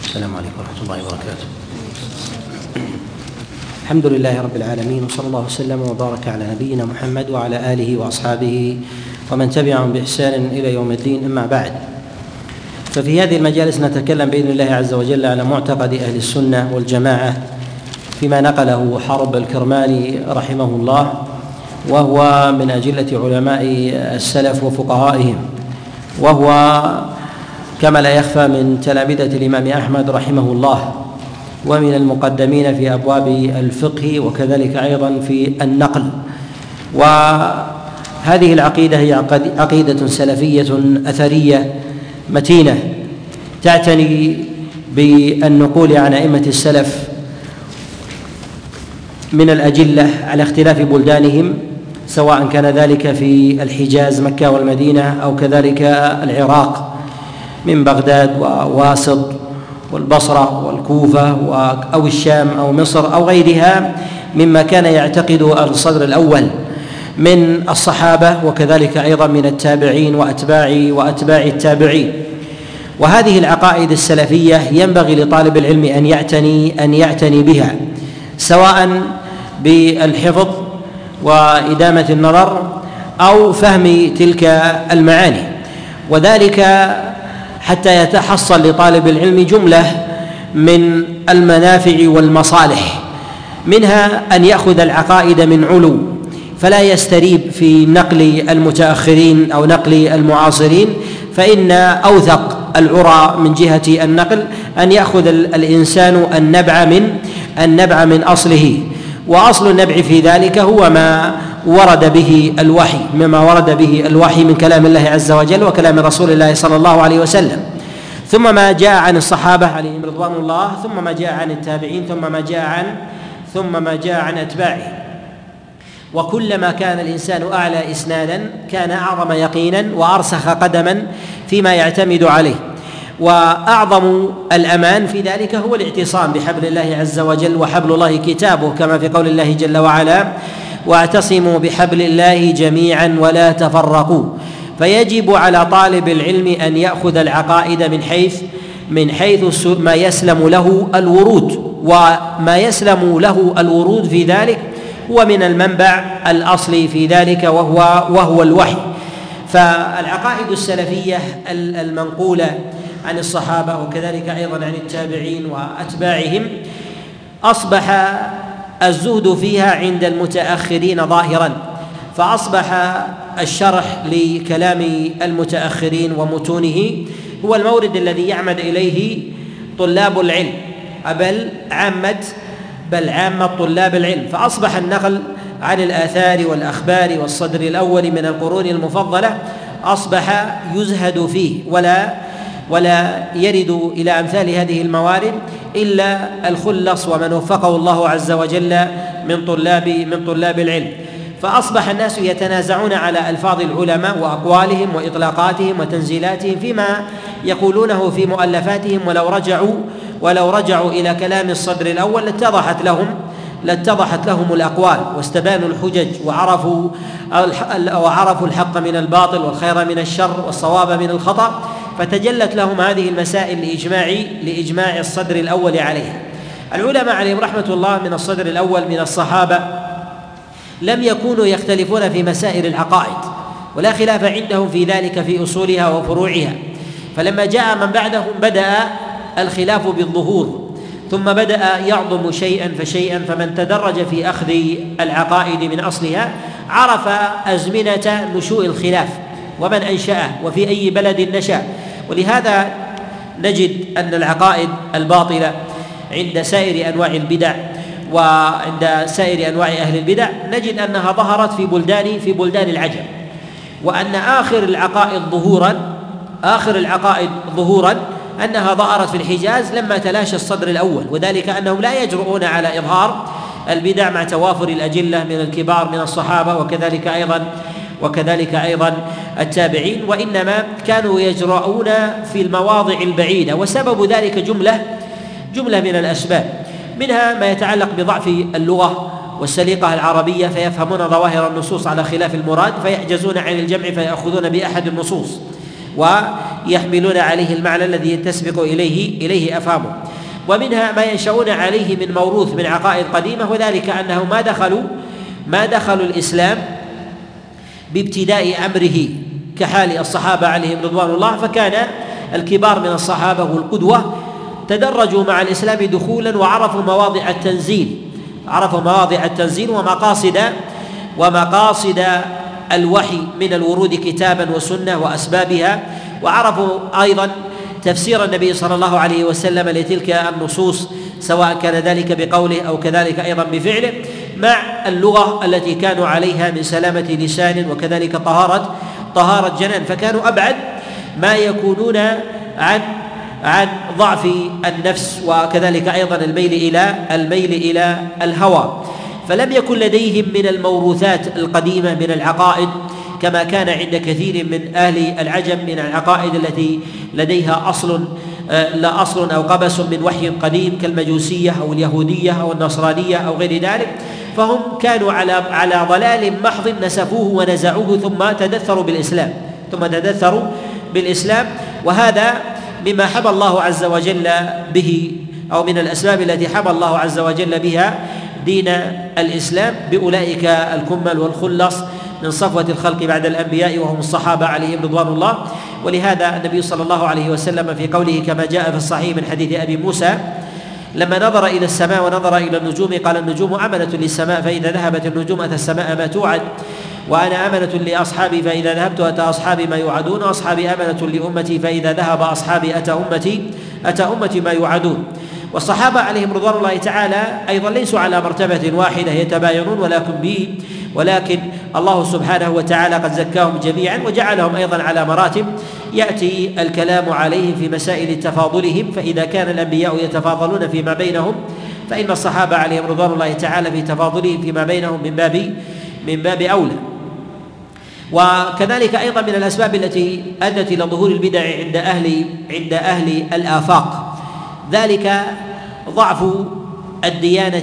السلام عليكم ورحمة الله وبركاته. الحمد لله رب العالمين، وصلى الله وسلم وبارك على نبينا محمد وعلى آله وأصحابه ومن تبعهم بإحسان إلى يوم الدين. أما بعد، ففي هذه المجالس نتكلم بإذن الله عز وجل على معتقد أهل السنة والجماعة فيما نقله حرب الكرماني رحمه الله، وهو من أجلة علماء السلف وفقهائهم، وهو كما لا يخفى من تلامذة الإمام أحمد رحمه الله، ومن المقدمين في أبواب الفقه وكذلك أيضا في النقل. وهذه العقيدة هي عقيدة سلفية أثرية متينة تعتني بالنقول عن أئمة السلف من الأجلة على اختلاف بلدانهم، سواء كان ذلك في الحجاز مكة والمدينة أو كذلك العراق من بغداد وواسط والبصرة والكوفة أو الشام أو مصر أو غيرها مما كان يعتقد الصدر الأول من الصحابة، وكذلك أيضا من التابعين وأتباع التابعين. وهذه العقائد السلفية ينبغي لطالب العلم أن يعتني بها، سواء بالحفظ وإدامة النظر أو فهم تلك المعاني، وذلك حتى يتحصل لطالب العلم جملة من المنافع والمصالح، منها أن يأخذ العقائد من علو، فلا يستريب في نقل المتأخرين أو نقل المعاصرين، فإن أوثق العرى من جهة النقل أن يأخذ الإنسان النبع من أصله، وأصل النبع في ذلك هو ما ورد به الوحي من كلام الله عز وجل وكلام رسول الله صلى الله عليه وسلم، ثم ما جاء عن الصحابة عليهم رضوان الله، ثم ما جاء عن التابعين، ثم ما جاء عن أتباعه. وكلما كان الإنسان أعلى إسنادا كان أعظم يقينا وأرسخ قدما فيما يعتمد عليه، وأعظم الأمان في ذلك هو الاعتصام بحبل الله عز وجل، وحبل الله كتابه، كما في قول الله جل وعلا: واعتصموا بحبل الله جميعا ولا تفرقوا. فيجب على طالب العلم أن يأخذ العقائد من حيث ما يسلم له الورود، وما يسلم له الورود في ذلك هو من المنبع الأصلي في ذلك وهو الوحي. فالعقائد السلفية المنقولة عن الصحابة وكذلك أيضا عن التابعين وأتباعهم أصبح الزهد فيها عند المتأخرين ظاهرا، فأصبح الشرح لكلام المتأخرين ومتونه هو المورد الذي يعمد إليه طلاب العلم، بل عامة طلاب العلم. فأصبح النقل عن الآثار والأخبار والصدر الأول من القرون المفضلة أصبح يزهد فيه، ولا يرد إلى أمثال هذه الموارد إلا الخلص ومن وفقه الله عز وجل من طلاب العلم. فأصبح الناس يتنازعون على ألفاظ العلماء وأقوالهم وإطلاقاتهم وتنزيلاتهم فيما يقولونه في مؤلفاتهم، ولو رجعوا إلى كلام الصدر الأول لاتضحت لهم الأقوال، واستبانوا الحجج، وعرفوا الحق من الباطل والخير من الشر والصواب من الخطأ، فتجلت لهم هذه المسائل لإجماع الصدر الأول عليها. العلماء عليهم رحمة الله من الصدر الأول من الصحابة لم يكونوا يختلفون في مسائل العقائد، ولا خلاف عندهم في ذلك في أصولها وفروعها. فلما جاء من بعدهم بدأ الخلاف بالظهور، ثم بدأ يعظم شيئا فشيئا، فمن تدرج في أخذ العقائد من أصلها عرف أزمنة نشوء الخلاف ومن أنشأه وفي أي بلد نشأ. ولهذا نجد أن العقائد الباطلة عند سائر أنواع البدع وعند سائر أنواع أهل البدع نجد أنها ظهرت في بلدان العجم، وأن آخر العقائد ظهورا أنها ظهرت في الحجاز لما تلاشى الصدر الأول، وذلك أنهم لا يجرؤون على إظهار البدع مع توافر الأجلة من الكبار من الصحابة وكذلك أيضا التابعين، وإنما كانوا يجرؤون في المواضع البعيدة. وسبب ذلك جملة من الأسباب، منها ما يتعلق بضعف اللغة والسليقة العربية، فيفهمون ظواهر النصوص على خلاف المراد فيعجزون عن الجمع فيأخذون بأحد النصوص، ويحملون عليه المعنى الذي تسبق إليه أفهامه. ومنها ما ينشؤون عليه من موروث من عقائد قديمة، وذلك أنهم ما دخلوا الإسلام بابتداء أمره كحال الصحابة عليهم رضوان الله، فكان الكبار من الصحابة والقدوة تدرجوا مع الإسلام دخولا وعرفوا مواضع التنزيل ومقاصد الوحي من الورود كتابا وسنة وأسبابها، وعرفوا أيضا تفسير النبي صلى الله عليه وسلم لتلك النصوص، سواء كان ذلك بقوله أو كذلك أيضا بفعله، مع اللغة التي كانوا عليها من سلامة لسان وكذلك طهارة جنان، فكانوا أبعد ما يكونون عن ضعف النفس وكذلك أيضا الميل إلى الهوى. فلم يكن لديهم من الموروثات القديمة من العقائد كما كان عند كثير من أهل العجم من العقائد التي لديها لا أصل أو قبس من وحي قديم كالمجوسية أو اليهودية أو النصرانية أو غير ذلك، فهم كانوا على ضلال محض نسفوه ونزعوه ثم تدثروا بالإسلام. وهذا مما حمى الله عز وجل به، أو من الأسباب التي حمى الله عز وجل بها دين الإسلام بأولئك الكمل والخلص من صفوة الخلق بعد الأنبياء وهم الصحابة عليهم رضوان الله. ولهذا النبي صلى الله عليه وسلم في قوله كما جاء في الصحيح من حديث أبي موسى لما نظر إلى السماء ونظر إلى النجوم قال: النجوم أمنة للسماء، فإذا ذهبت النجوم أتى السماء ما توعد، وأنا أمنة لأصحابي فإذا ذهبت أتى أصحابي ما يوعدون، وأصحابي أمنة لأمتي فإذا ذهب أصحابي أتى أمتي ما يوعدون. والصحابة عليهم رضوان الله تعالى أيضا ليسوا على مرتبة واحدة يتباينون، ولكن الله سبحانه وتعالى قد زكاهم جميعا وجعلهم أيضا على مراتب يأتي الكلام عليهم في مسائل تفاضلهم. فإذا كان الأنبياء يتفاضلون فيما بينهم فإن الصحابة عليهم رضوان الله تعالى في تفاضلهم فيما بينهم من باب أولى. وكذلك أيضا من الأسباب التي أدت إلى ظهور البدع عند أهل الآفاق ذلك ضعف الديانة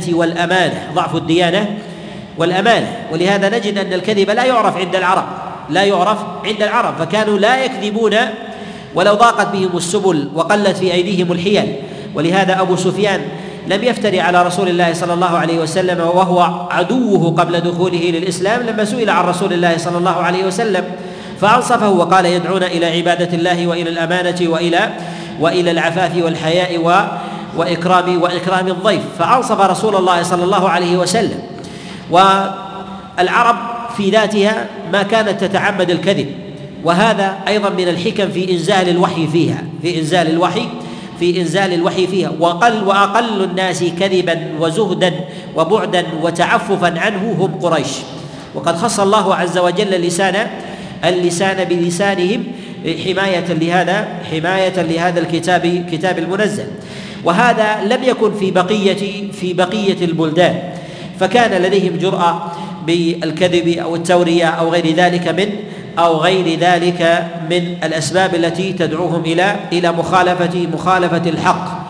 والأمانة. ولهذا نجد أن الكذب لا يعرف عند العرب، فكانوا لا يكذبون ولو ضاقت بهم السبل وقلت في أيديهم الحيل. ولهذا أبو سفيان لم يفتري على رسول الله صلى الله عليه وسلم وهو عدوه قبل دخوله للإسلام، لما سئل عن رسول الله صلى الله عليه وسلم فأنصفه وقال: يدعون إلى عبادة الله وإلى الأمانة وإلى العفاف والحياء وإكرام الضيف، فأنصف رسول الله صلى الله عليه وسلم. والعرب في ذاتها ما كانت تتعمد الكذب، وهذا أيضا من الحكم في إنزال الوحي فيها. وأقل الناس كذبا وزهدا وبعدا وتعففا عنه هم قريش، وقد خص الله عز وجل اللسان بلسانهم حماية لهذا الكتاب المنزل. وهذا لم يكن في بقية البلدان، فكان لديهم جرأة بالكذب أو التورية أو غير ذلك من الأسباب التي تدعوهم إلى مخالفة الحق،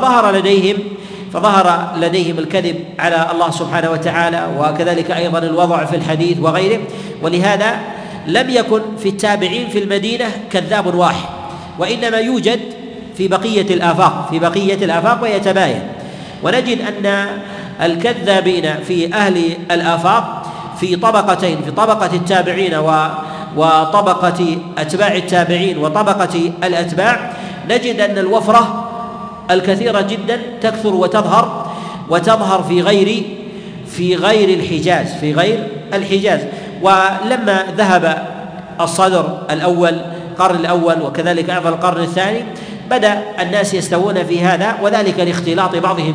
فظهر لديهم الكذب على الله سبحانه وتعالى، وكذلك أيضا الوضع في الحديث وغيره. ولهذا لم يكن في التابعين في المدينة كذاب واحد، وإنما يوجد في بقية الآفاق ويتباين. ونجد أن الكذابين في أهل الآفاق في طبقتين: في طبقة التابعين وطبقة أتباع التابعين وطبقة الأتباع. نجد أن الوفرة الكثيرة جدا تكثر وتظهر في غير الحجاز. ولما ذهب الصدر القرن الأول وكذلك أيضا القرن الثاني بدأ الناس يستوون في هذا، وذلك لاختلاط بعضهم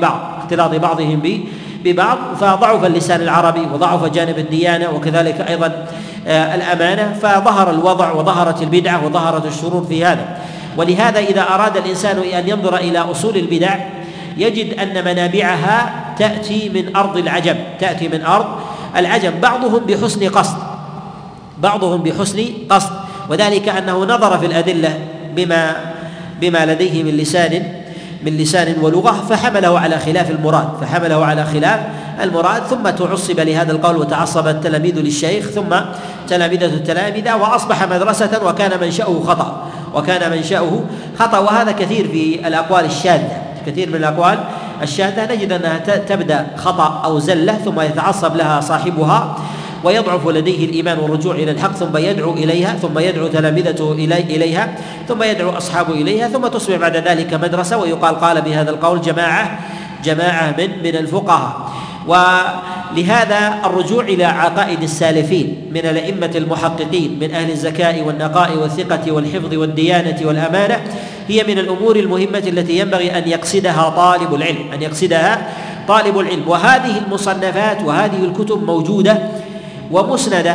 ببعض، فضعف اللسان العربي وضعف جانب الديانة وكذلك أيضا الأمانة، فظهر الوضع وظهرت البدعة وظهرت الشرور في هذا. ولهذا إذا أراد الإنسان أن ينظر إلى أصول البدع يجد أن منابعها تأتي من أرض العجم، بعضهم بحسن قصد، وذلك أنه نظر في الأدلة بما لديه من لسان ولغة، فحمله على خلاف المراد، المراد. ثم تعصب لهذا القول وتعصب التلاميذ للشيخ ثم تلامذة التلامذة، وأصبح مدرسة وكان منشأه خطأ. وهذا كثير في الأقوال الشاذة، كثير من الأقوال الشاذة نجد أنها تبدأ خطأ أو زلة ثم يتعصب لها صاحبها ويضعف لديه الإيمان والرجوع إلى الحق، ثم يدعو إليها، ثم يدعو تلامذته إليها، ثم يدعو أصحابه إليها، ثم تصبح بعد ذلك مدرسة، ويقال قال بهذا القول جماعة من الفقهاء. ولهذا الرجوع إلى عقائد السالفين من الأئمة المحققين من أهل الزكاء والنقاء والثقة والحفظ والديانة والأمانة هي من الأمور المهمة التي ينبغي أن يقصدها طالب العلم. وهذه المصنفات وهذه الكتب موجودة ومسندة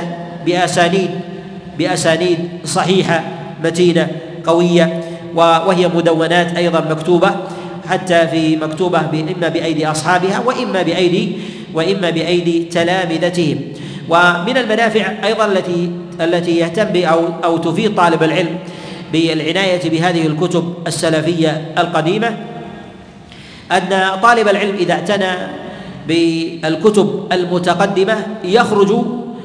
بأسانيد صحيحة متينة قوية، وهي مدونات أيضا مكتوبة، حتى في مكتوبة إما بأيدي أصحابها وإما بأيدي تلامذتهم. ومن المنافع أيضا التي يهتم أو تفيد طالب العلم بالعناية بهذه الكتب السلفية القديمة أن طالب العلم إذا اعتنى بالكتب المتقدمة يخرج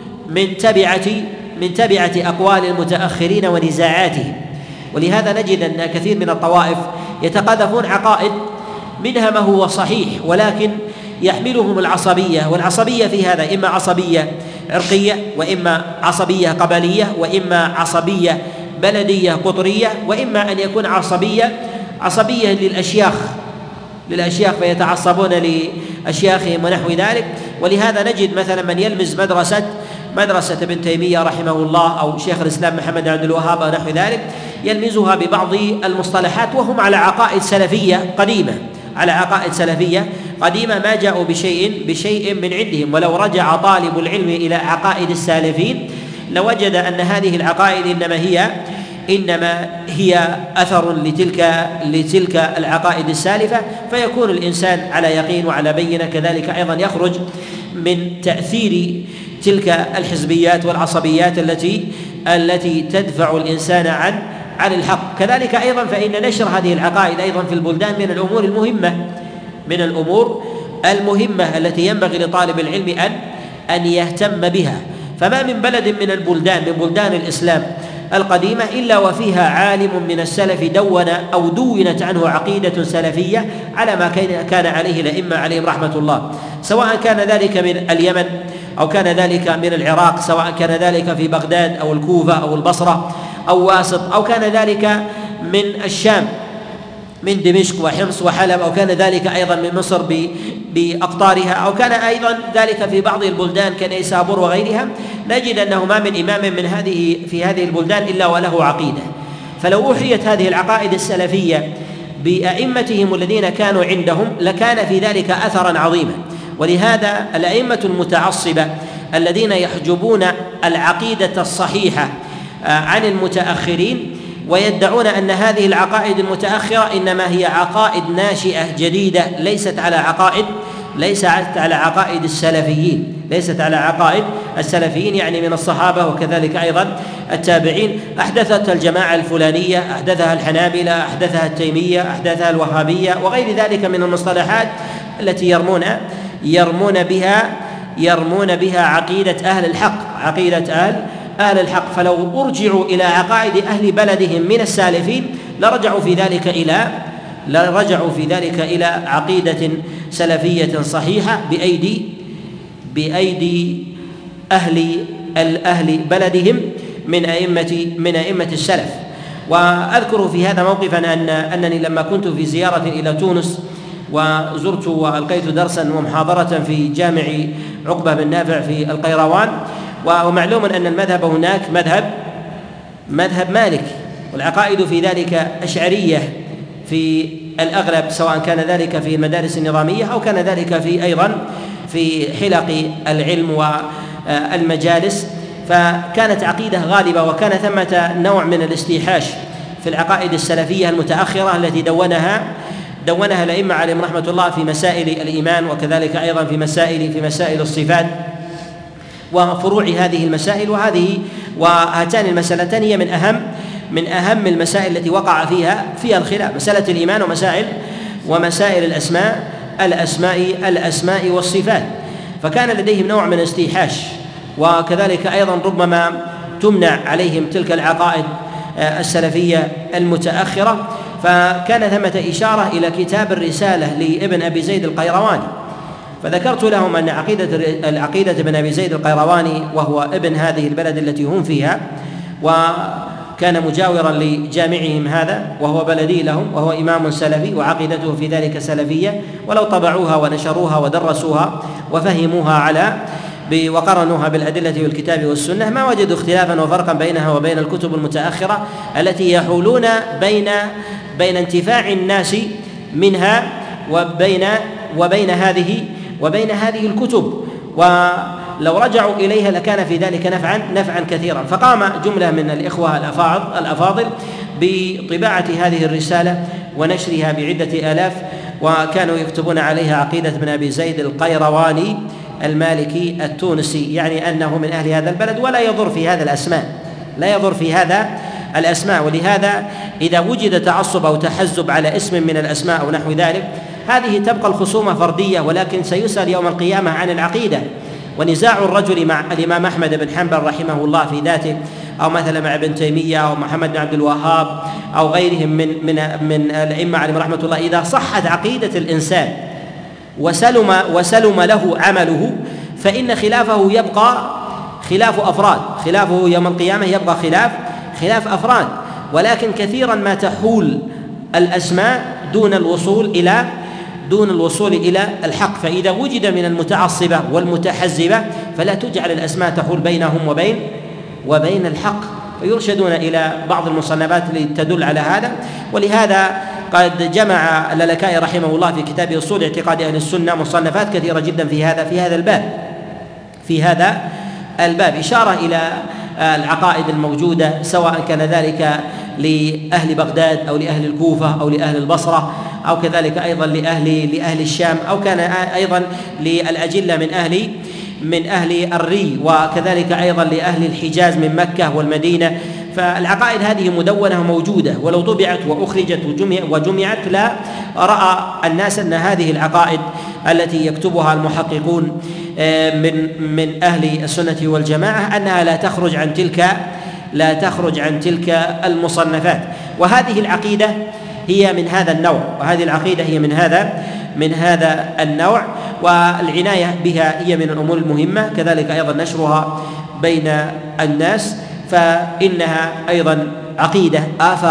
من تبعة أقوال المتأخرين ونزاعاتهم. ولهذا نجد أن كثير من الطوائف يتقاذفون عقائد منها ما هو صحيح، ولكن يحملهم العصبية، والعصبية في هذا إما عصبية عرقية، وإما عصبية قبلية، وإما عصبية بلدية قطرية، وإما أن يكون عصبية للأشياخ فيتعصبون لأشياخهم ونحو ذلك. ولهذا نجد مثلا من يلمز مدرسة ابن تيمية رحمه الله أو شيخ الإسلام محمد بن عبد الوهاب ونحو ذلك يلمزها ببعض المصطلحات وهم على عقائد سلفية قديمة ما جاءوا بشيء من عندهم. ولو رجع طالب العلم إلى عقائد السالفين لوجد أن هذه العقائد إنما هي أثر لتلك العقائد السالفة، فيكون الإنسان على يقين وعلى بينة. كذلك أيضا يخرج من تأثير تلك الحزبيات والعصبيات التي تدفع الإنسان عن الحق. كذلك أيضا فإن نشر هذه العقائد أيضا في البلدان من الأمور المهمة التي ينبغي لطالب العلم أن يهتم بها. فما من بلد من بلدان الإسلام القديمة إلا وفيها عالم من السلف دونت عنه عقيدة سلفية على ما كان عليه الأئمة عليهم رحمة الله، سواء كان ذلك من اليمن أو كان ذلك من العراق، سواء كان ذلك في بغداد أو الكوفة أو البصرة أو واسط، أو كان ذلك من الشام من دمشق وحمص وحلب، أو كان ذلك أيضا من مصر بأقطارها، أو كان أيضا ذلك في بعض البلدان كنيسابور وغيرها. نجد أنه ما من إمام في هذه البلدان إلا وله عقيدة. فلو أحيت هذه العقائد السلفية بأئمتهم الذين كانوا عندهم لكان في ذلك أثرا عظيما. ولهذا الأئمة المتعصبة الذين يحجبون العقيدة الصحيحة عن المتأخرين ويدعون أن هذه العقائد المتأخرة إنما هي عقائد ناشئة جديدة ليست على عقائد السلفيين، يعني من الصحابة وكذلك أيضا التابعين. أحدثت الجماعة الفلانية، أحدثها الحنابلة، أحدثها التيمية، أحدثها الوهابية وغير ذلك من المصطلحات التي يرمون بها عقيدة أهل الحق. فلو أرجعوا إلى عقائد أهل بلدهم من السالفين لرجعوا في ذلك إلى عقيدة سلفية صحيحة بأيدي أهل بلدهم من أئمة السلف. وأذكر في هذا موقفا أنني لما كنت في زيارة إلى تونس وزرت وألقيت درسا ومحاضرة في جامع عقبة بن نافع في القيروان، ومعلوم أن المذهب هناك مذهب مالك، والعقائد في ذلك أشعرية في الأغلب، سواء كان ذلك في المدارس النظامية أو كان ذلك أيضا في حلق العلم والمجالس. فكانت عقيدة غالبة، وكان ثمة نوع من الاستيحاش في العقائد السلفية المتأخرة التي دونها الأئمة عليهم رحمة الله في مسائل الإيمان، وكذلك أيضا في مسائل الصفات وفروع هذه المسائل. وهاتان المسألتان هي من أهم المسائل التي وقع فيها الخلاف، مسألة الإيمان ومسائل الأسماء والصفات. فكان لديهم نوع من الاستيحاش، وكذلك أيضا ربما تمنع عليهم تلك العقائد السلفية المتأخرة. فكان ثمة إشارة إلى كتاب الرسالة لابن أبي زيد القيرواني، فذكرت لهم أن العقيدة ابن أبي زيد القيرواني وهو ابن هذه البلد التي هم فيها، وكان مجاورا لجامعهم هذا وهو بلدي لهم، وهو إمام سلفي وعقيدته في ذلك سلفية، ولو طبعوها ونشروها ودرسوها وفهموها وقرنوها بالأدلة والكتاب والسنة ما وجدوا اختلافا وفرقا بينها وبين الكتب المتأخرة التي يحولون بين انتفاع الناس منها وبين هذه الكتب، ولو رجعوا إليها لكان في ذلك نفعا كثيرا. فقام جملة من الإخوة الأفاضل بطباعة هذه الرسالة ونشرها بعدة آلاف، وكانوا يكتبون عليها عقيدة ابن أبي زيد القيرواني المالكي التونسي، يعني أنه من أهل هذا البلد ولا يضر في هذا الأسماء. ولهذا إذا وجد تعصب أو تحزب على اسم من الأسماء أو نحو ذلك، هذه تبقى الخصومة فردية، ولكن سيسأل يوم القيامة عن العقيدة. ونزاع الرجل مع الإمام أحمد بن حنبل رحمه الله في ذاته، أو مثلا مع ابن تيمية أو محمد بن عبد الوهاب أو غيرهم من الأئمة عليهم رحمة الله، إذا صحت عقيدة الإنسان وسلم له عمله، فإن خلافه يبقى خلاف أفراد، خلافه يوم القيامة يبقى خلاف أفراد. ولكن كثيرا ما تحول الأسماء دون الوصول إلى الحق، فإذا وجد من المتعصبة والمتحزبة فلا تجعل الأسماء تحول بينهم وبين الحق، فيرشدون إلى بعض المصنفات لتدل على هذا. ولهذا قد جمع اللالكائي رحمه الله في كتاب أصول اعتقاد أهل السنة مصنفات كثيرة جدا في هذا الباب إشارة إلى العقائد الموجودة، سواء كان ذلك لأهل بغداد أو لأهل الكوفة أو لأهل البصرة، أو كذلك أيضا لأهل الشام، أو كان أيضا للأجلة من أهل الري، وكذلك أيضا لأهل الحجاز من مكة والمدينة. فالعقائد هذه مدونة موجودة، ولو طبعت وأخرجت وجمعت لا رأى الناس أن هذه العقائد التي يكتبها المحققون من أهل السنة والجماعة أنها لا تخرج عن تلك المصنفات. وهذه العقيدة هي من هذا النوع، والعناية بها هي من الأمور المهمة، كذلك أيضا نشرها بين الناس، فإنها أيضا عقيدة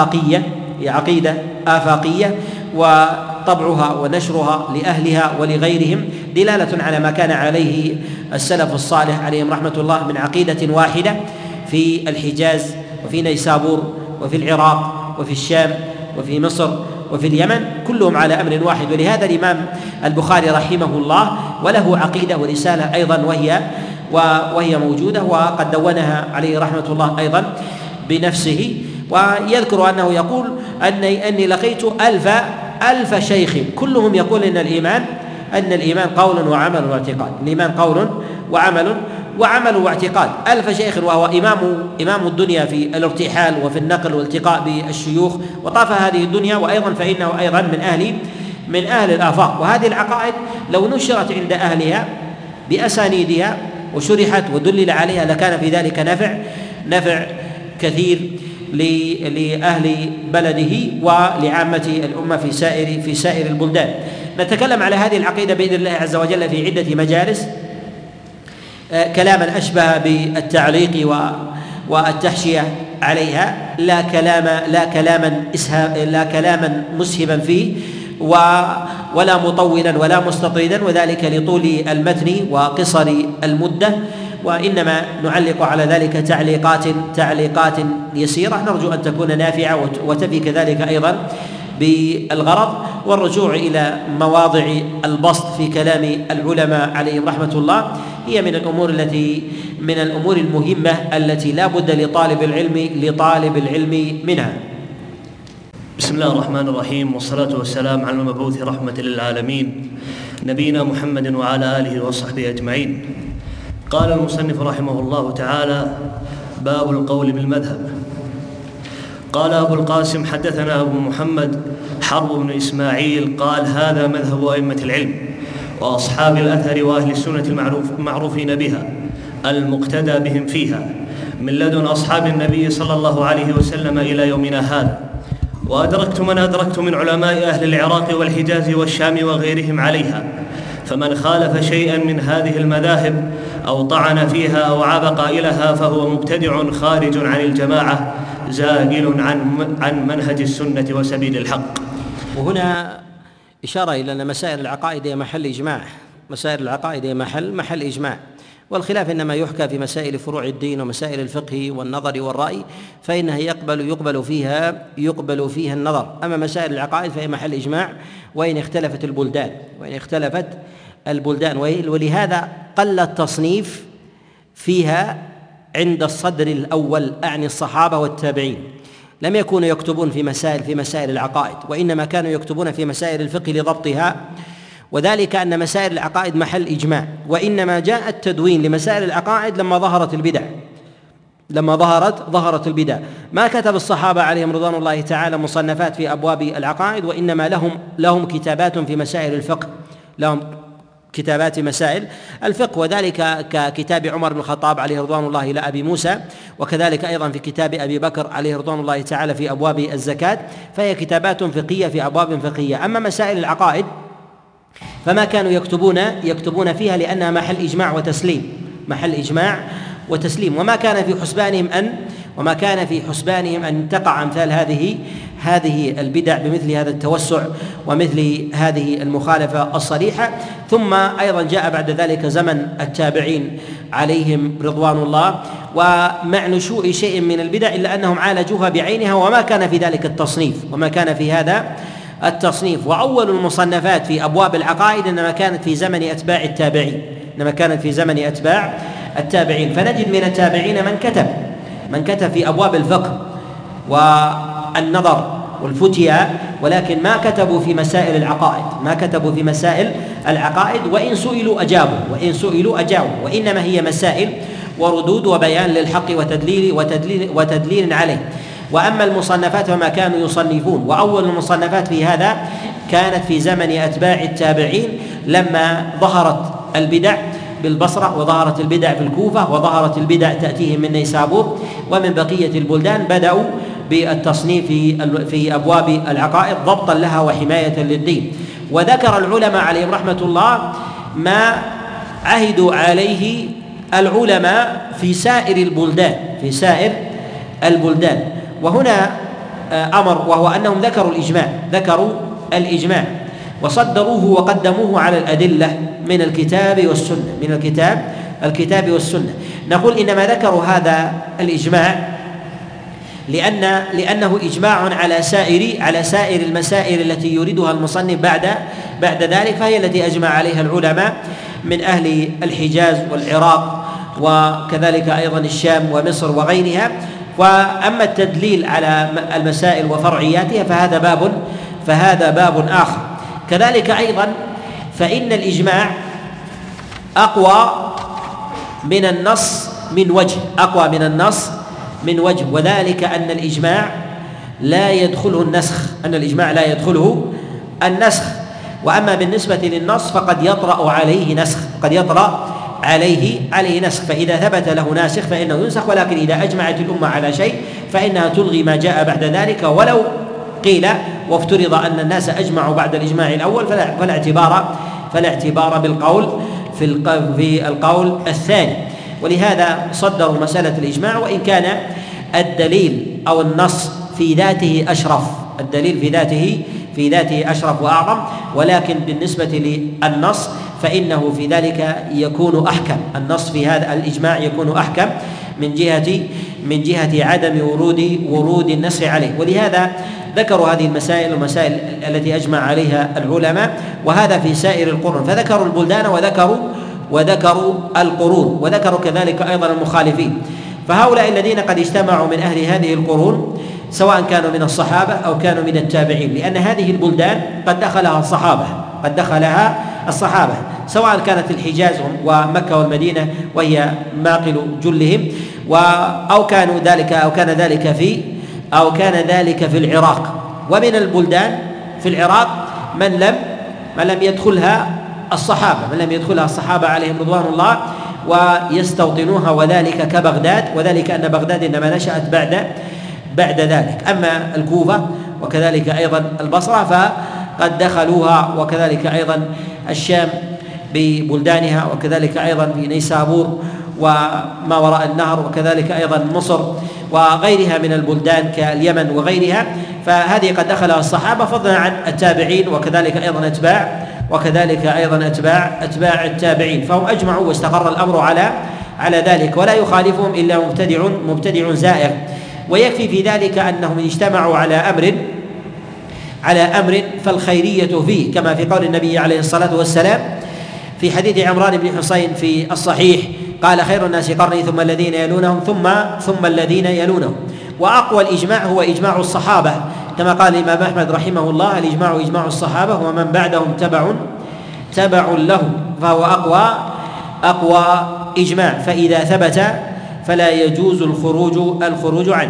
آفاقية، وطبعها ونشرها لأهلها ولغيرهم دلالة على ما كان عليه السلف الصالح عليهم رحمة الله من عقيدة واحدة في الحجاز وفي نيسابور وفي العراق وفي الشام وفي مصر وفي اليمن، كلهم على أمر واحد. ولهذا الإمام البخاري رحمه الله وله عقيدة ورسالة أيضا وهي موجودة، وقد دونها عليه رحمة الله أيضا بنفسه. ويذكر أنه يقول أني لقيت ألف شيخ كلهم يقول أن الإيمان قول وعمل واعتقاد، الإيمان قول وعمل واعتقاد. 1000 شيخ، وهو إمام الدنيا في الارتحال وفي النقل والالتقاء بالشيوخ، وطاف هذه الدنيا، وأيضا فإنه أيضا من أهل الآفاق. وهذه العقائد لو نشرت عند أهلها بأسانيدها وشرحت ودلل عليها لكان في ذلك نفع كثير لأهل بلده ولعامة الأمة في سائر البلدان. نتكلم على هذه العقيدة بإذن الله عز وجل في عدة مجالس، كلاما أشبه بالتعليق والتحشية عليها، لا كلاما مسهبا فيه ولا مطولا ولا مستطيلا، وذلك لطول المتن وقصر المدة، وإنما نعلق على ذلك تعليقات يسيرة نرجو أن تكون نافعة وتفي كذلك أيضا بالغرض. والرجوع إلى مواضع البسط في كلام العلماء عليهم رحمة الله هي من الأمور المهمة التي لا بد لطالب العلم منها. بسم الله الرحمن الرحيم، والصلاة والسلام على المبعوث رحمة للعالمين نبينا محمد وعلى آله وصحبه أجمعين. قال المصنف رحمه الله تعالى: باب القول بالمذهب. قال أبو القاسم: حدثنا أبو محمد حرب بن إسماعيل قال: هذا مذهب أئمة العلم، وأصحاب الأثر وأهل السنة المعروفين بها المقتدى بهم فيها من لدن أصحاب النبي صلى الله عليه وسلم إلى يومنا هذا. وأدركت من أدركت من علماء أهل العراق والحجاز والشام وغيرهم عليها، فمن خالف شيئا من هذه المذاهب أو طعن فيها أو عاب قائلها فهو مبتدع خارج عن الجماعة زاجل عن منهج السنة وسبيل الحق. وهنا إشارة إلى أن مسائل العقائد هي محل إجماع، مسائل العقائد هي محل إجماع، والخلاف إنما يحكى في مسائل فروع الدين ومسائل الفقه والنظر والرأي، فإنها يقبل فيها النظر. أما مسائل العقائد فهي محل إجماع وإن اختلفت البلدان، ولهذا قل التصنيف فيها عند الصدر الأول، أعني الصحابة والتابعين. لم يكونوا يكتبون في مسائل العقائد، وإنما كانوا يكتبون في مسائل الفقه لضبطها، وذلك أن مسائل العقائد محل إجماع، وإنما جاء التدوين لمسائل العقائد لما ظهرت البدع. ما كتب الصحابة عليهم رضوان الله تعالى مصنفات في أبواب العقائد، وإنما لهم كتابات في مسائل الفقه، لهم كتابات مسائل الفقه، وذلك ككتاب عمر بن الخطاب عليه رضوان الله إلى أبي موسى، وكذلك أيضا في كتاب أبي بكر عليه رضوان الله تعالى في أبواب الزكاة، فهي كتابات فقهية في أبواب فقهية. أما مسائل العقائد فما كانوا يكتبون فيها لأنها محل إجماع وتسليم، وما كان في حسبانهم أن تقع أمثال هذه البدع بمثل هذا التوسع ومثل هذه المخالفة الصريحة. ثم أيضا جاء بعد ذلك زمن التابعين عليهم رضوان الله، ومع نشوء شيء من البدع إلا أنهم عالجوها بعينها، وما كان في ذلك هذا التصنيف. وأول المصنفات في أبواب العقائد إنما كانت في زمن أتباع التابعين، فنجد من التابعين من كتب في أبواب الفقه والنظر والفتيا، ولكن ما كتبوا في مسائل العقائد، وإن سئلوا أجابوا، وإنما هي مسائل وردود وبيان للحق وتدليل عليه. وأما المصنفات فما كانوا يصنفون، وأول المصنفات في هذا كانت في زمن أتباع التابعين، لما ظهرت البدع بالبصرة، وظهرت البدع في الكوفة، وظهرت البدع تأتيهم من نيسابور ومن بقية البلدان، بدأوا بالتصنيف في أبواب العقائد ضبطا لها وحماية للدين. وذكر العلماء عليهم رحمة الله ما عهدوا عليه العلماء في سائر البلدان. وهنا أمر، وهو أنهم ذكروا الإجماع وصدروه وقدموه على الأدلة من الكتاب والسنة. نقول إنما ذكروا هذا الإجماع لأنه إجماع على سائر المسائل التي يريدها المصنف بعد ذلك، فهي التي أجمع عليها العلماء من أهل الحجاز والعراق، وكذلك أيضا الشام ومصر وغيرها. وأما التدليل على المسائل وفرعياتها فهذا باب آخر. كذلك أيضا فإن الإجماع أقوى من النص من وجه، وذلك أن الإجماع لا يدخله النسخ، وأما بالنسبة للنص فقد يطرأ عليه نسخ، فإذا ثبت له ناسخ فإنه ينسخ، ولكن إذا أجمعت الأمة على شيء فإنها تلغي ما جاء بعد ذلك، ولو قيل وافترض أن الناس أجمعوا بعد الإجماع الأول فلا اعتبار بالقول في القول الثاني. ولهذا صدروا مسألة الإجماع، وإن كان الدليل أو النص في ذاته أشرف وأعظم، ولكن بالنسبة للنص فإنه في ذلك يكون أحكم. النص في هذا الإجماع يكون أحكم من جهة عدم ورود النص عليه. ولهذا ذكروا هذه المسائل التي أجمع عليها العلماء، وهذا في سائر القرون، فذكروا البلدان وذكروا القرون، وذكروا كذلك أيضا المخالفين. فهؤلاء الذين قد اجتمعوا من أهل هذه القرون سواء كانوا من الصحابة أو كانوا من التابعين، لأن هذه البلدان قد دخلها الصحابة سواء كانت الحجاز ومكة والمدينة وهي معقل جلهم، أو كان ذلك في العراق. ومن البلدان في العراق من لم يدخلها الصحابة، من لم يدخلها الصحابة عليهم رضوان الله ويستوطنوها، وذلك كبغداد، وذلك أن بغداد إنما نشأت بعد ذلك. أما الكوفة وكذلك أيضا البصرة فقد دخلوها، وكذلك أيضا الشام ببلدانها، وكذلك أيضا في نيسابور وما وراء النهر، وكذلك أيضا مصر وغيرها من البلدان كاليمن وغيرها، فهذه قد دخلها الصحابة فضلا عن التابعين، وكذلك أيضا أتباع التابعين، فهم أجمعوا واستقر الأمر على ذلك، ولا يخالفهم إلا مبتدع زائر. ويكفي في ذلك أنهم اجتمعوا على أمر فالخيرية فيه، كما في قول النبي عليه الصلاة والسلام في حديث عمران بن حسين في الصحيح قال: خير الناس قرني ثم الذين يلونهم ثم الذين يلونهم. وأقوى الإجماع هو إجماع الصحابة، كما قال الإمام أحمد رحمه الله: الإجماع إجماع الصحابة ومن بعدهم تبع له، فهو أقوى إجماع، فإذا ثبت فلا يجوز الخروج عنه.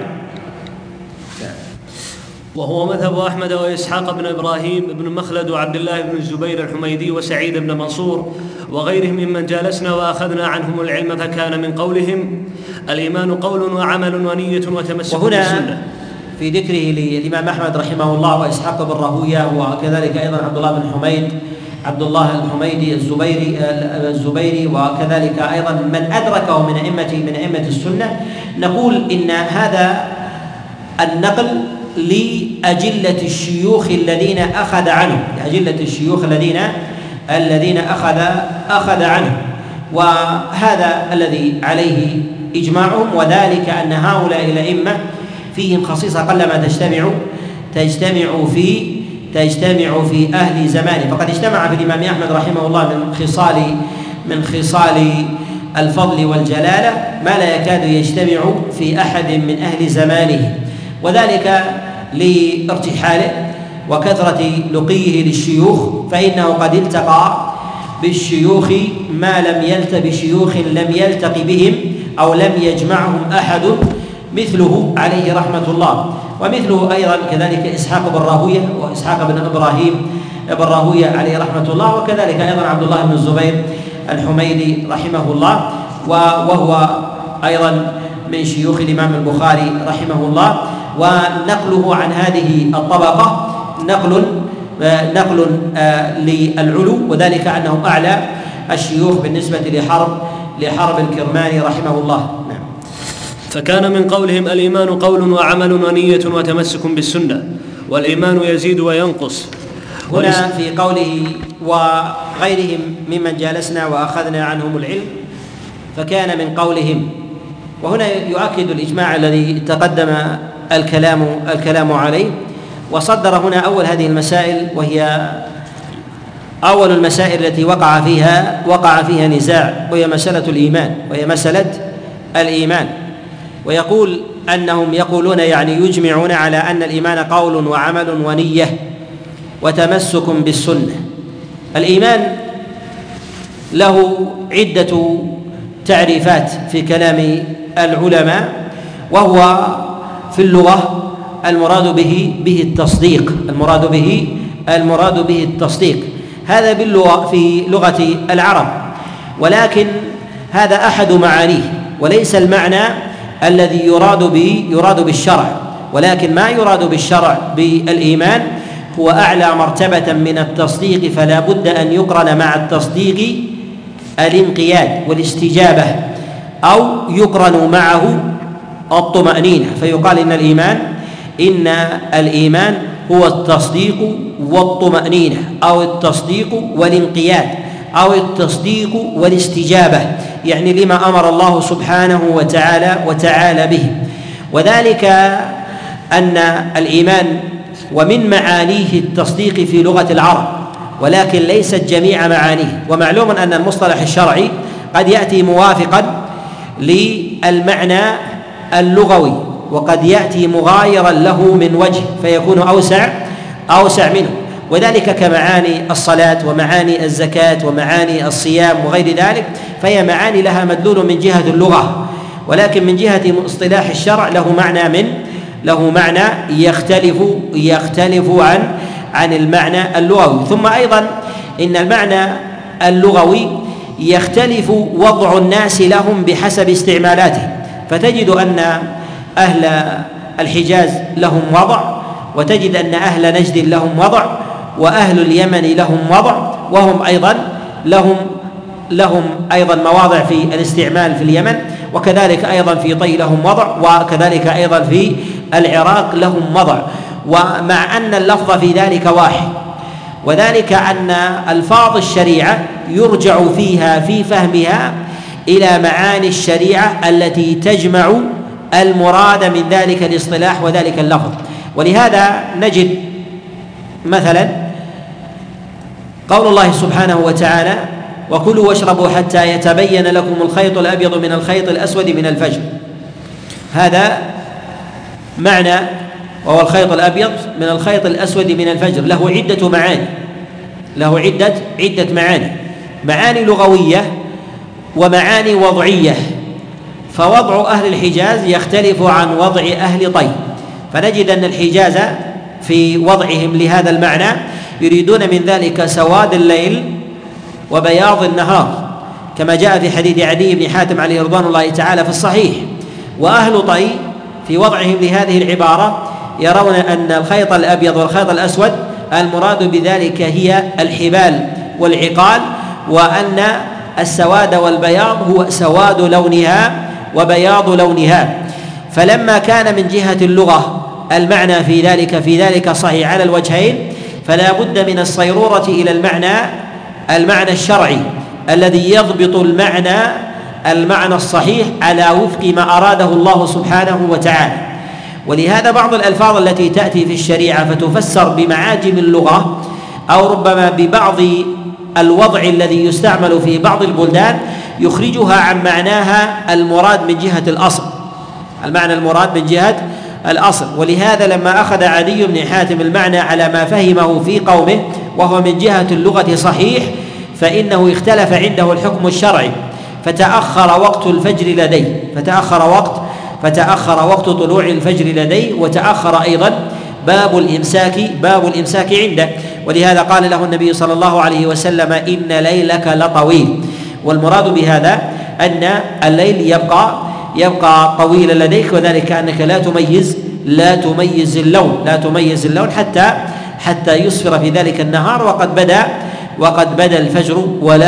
وهو مذهب أحمد وإسحاق بن إبراهيم بن مخلد وعبد الله بن الزبير الحميدي وسعيد بن منصور وغيرهم ممن جالسنا وأخذنا عنهم العلم، فكان من قولهم: الإيمان قول وعمل ونية وتمسك بالسنة. في ذكره للإمام أحمد رحمه الله وإسحاق بن راهويه وكذلك أيضا عبد الله الحميدي الزبيري وكذلك أيضا من أدركه من أئمة السنة، نقول إن هذا النقل لأجلة الشيوخ الذين أخذ عنه، الذين أخذ عنه، وهذا الذي عليه إجماعهم، وذلك أن هؤلاء الأئمة فيهم خصيصة قلما تجتمع في أهل زمانه، فقد اجتمع في الإمام أحمد رحمه الله من خصال الفضل والجلالة ما لا يكاد يجتمع في أحد من أهل زمانه، وذلك لارتحاله وكثرة لقيه للشيوخ، فإنه قد التقى بالشيوخ بشيوخ لم يلتق بهم أو لم يجمعهم أحد مثله عليه رحمة الله. ومثله أيضا كذلك إسحاق بن راهويه وإسحاق بن إبراهيم بن راهويه عليه رحمة الله، وكذلك أيضا عبد الله بن الزبير الحميدي رحمه الله، وهو أيضا من شيوخ الإمام البخاري رحمه الله. ونقله عن هذه الطبقة نقل للعلو، وذلك أنه أعلى الشيوخ بالنسبة لحرب الكرماني رحمه الله. نعم. فكان من قولهم: الإيمان قول وعمل ونية وتمسك بالسنة، والإيمان يزيد وينقص. هنا في قوله وغيرهم ممن جالسنا وأخذنا عنهم العلم، فكان من قولهم، وهنا يؤكد الإجماع الذي تقدم الكلام عليه، وصدر هنا أول هذه المسائل، وهي أول المسائل التي وقع فيها نزاع، وهي مسألة الإيمان. ويقول أنهم يقولون يعني يجمعون على أن الإيمان قول وعمل ونية وتمسك بالسنة. الإيمان له عدة تعريفات في كلام العلماء، وهو في اللغة المراد به التصديق، هذا في لغة العرب، ولكن هذا أحد معانيه، وليس المعنى الذي يراد بالشرع، ولكن ما يراد بالشرع بالإيمان هو أعلى مرتبة من التصديق، فلا بد أن يقرن مع التصديق الانقياد والاستجابة، أو يقرن معه الطمأنينة، فيقال إن الإيمان هو التصديق والطمأنينة، أو التصديق والانقياد، أو التصديق والاستجابة، يعني لما أمر الله سبحانه وتعالى به. وذلك أن الإيمان ومن معانيه التصديق في لغة العرب، ولكن ليست جميع معانيه، ومعلوم أن المصطلح الشرعي قد يأتي موافقا للمعنى اللغوي، وقد يأتي مغايرا له من وجه فيكون أوسع منه، وذلك كمعاني الصلاة ومعاني الزكاة ومعاني الصيام وغير ذلك، فهي معاني لها مدلول من جهة اللغة، ولكن من جهة اصطلاح الشرع له معنى يختلف عن المعنى اللغوي. ثم أيضا إن المعنى اللغوي يختلف وضع الناس لهم بحسب استعمالاتهم، فتجد أن أهل الحجاز لهم وضع، وتجد أن أهل نجد لهم وضع، وأهل اليمن لهم وضع، وهم أيضا لهم أيضا مواضع في الاستعمال في اليمن، وكذلك أيضا في طي لهم وضع، وكذلك أيضا في العراق لهم وضع، ومع أن اللفظ في ذلك واحد، وذلك أن ألفاظ الشريعة يرجع فيها في فهمها إلى معاني الشريعة التي تجمع المراد من ذلك الاصطلاح وذلك اللفظ. ولهذا نجد مثلا قول الله سبحانه وتعالى: وكلوا واشربوا حتى يتبين لكم الخيط الأبيض من الخيط الأسود من الفجر. هذا معنى، وهو الخيط الأبيض من الخيط الأسود من الفجر، له عدة معاني، له عدة معاني لغوية ومعاني وضعية. فوضع أهل الحجاز يختلف عن وضع أهل طي، فنجد أن الحجاز في وضعهم لهذا المعنى يريدون من ذلك سواد الليل وبياض النهار، كما جاء في حديث عدي بن حاتم عليه رضوان الله تعالى في الصحيح. وأهل طي في وضعهم لهذه العبارة يرون أن الخيط الأبيض والخيط الأسود المراد بذلك هي الحبال والعقال، وأن السواد والبياض هو سواد لونها وبياض لونها. فلما كان من جهة اللغة المعنى في ذلك صحيح على الوجهين، فلا بد من الصيرورة إلى المعنى الشرعي الذي يضبط المعنى الصحيح على وفق ما أراده الله سبحانه وتعالى. ولهذا بعض الألفاظ التي تأتي في الشريعة فتفسر بمعاجم اللغة أو ربما ببعض الوضع الذي يستعمل في بعض البلدان يخرجها عن معناها المراد من جهة الأصل، المعنى المراد من جهة الأصل. ولهذا لما أخذ عدي بن حاتم المعنى على ما فهمه في قومه وهو من جهة اللغة صحيح، فإنه اختلف عنده الحكم الشرعي، فتأخر وقت الفجر لديه، فتأخر وقت طلوع الفجر لديه، وتأخر أيضا باب الإمساك عنده. ولهذا قال له النبي صلى الله عليه وسلم: إن ليلك لطويل. والمراد بهذا أن الليل يبقى طويلا لديك، وذلك أنك لا تميز اللون حتى يصفر في ذلك النهار وقد بدا الفجر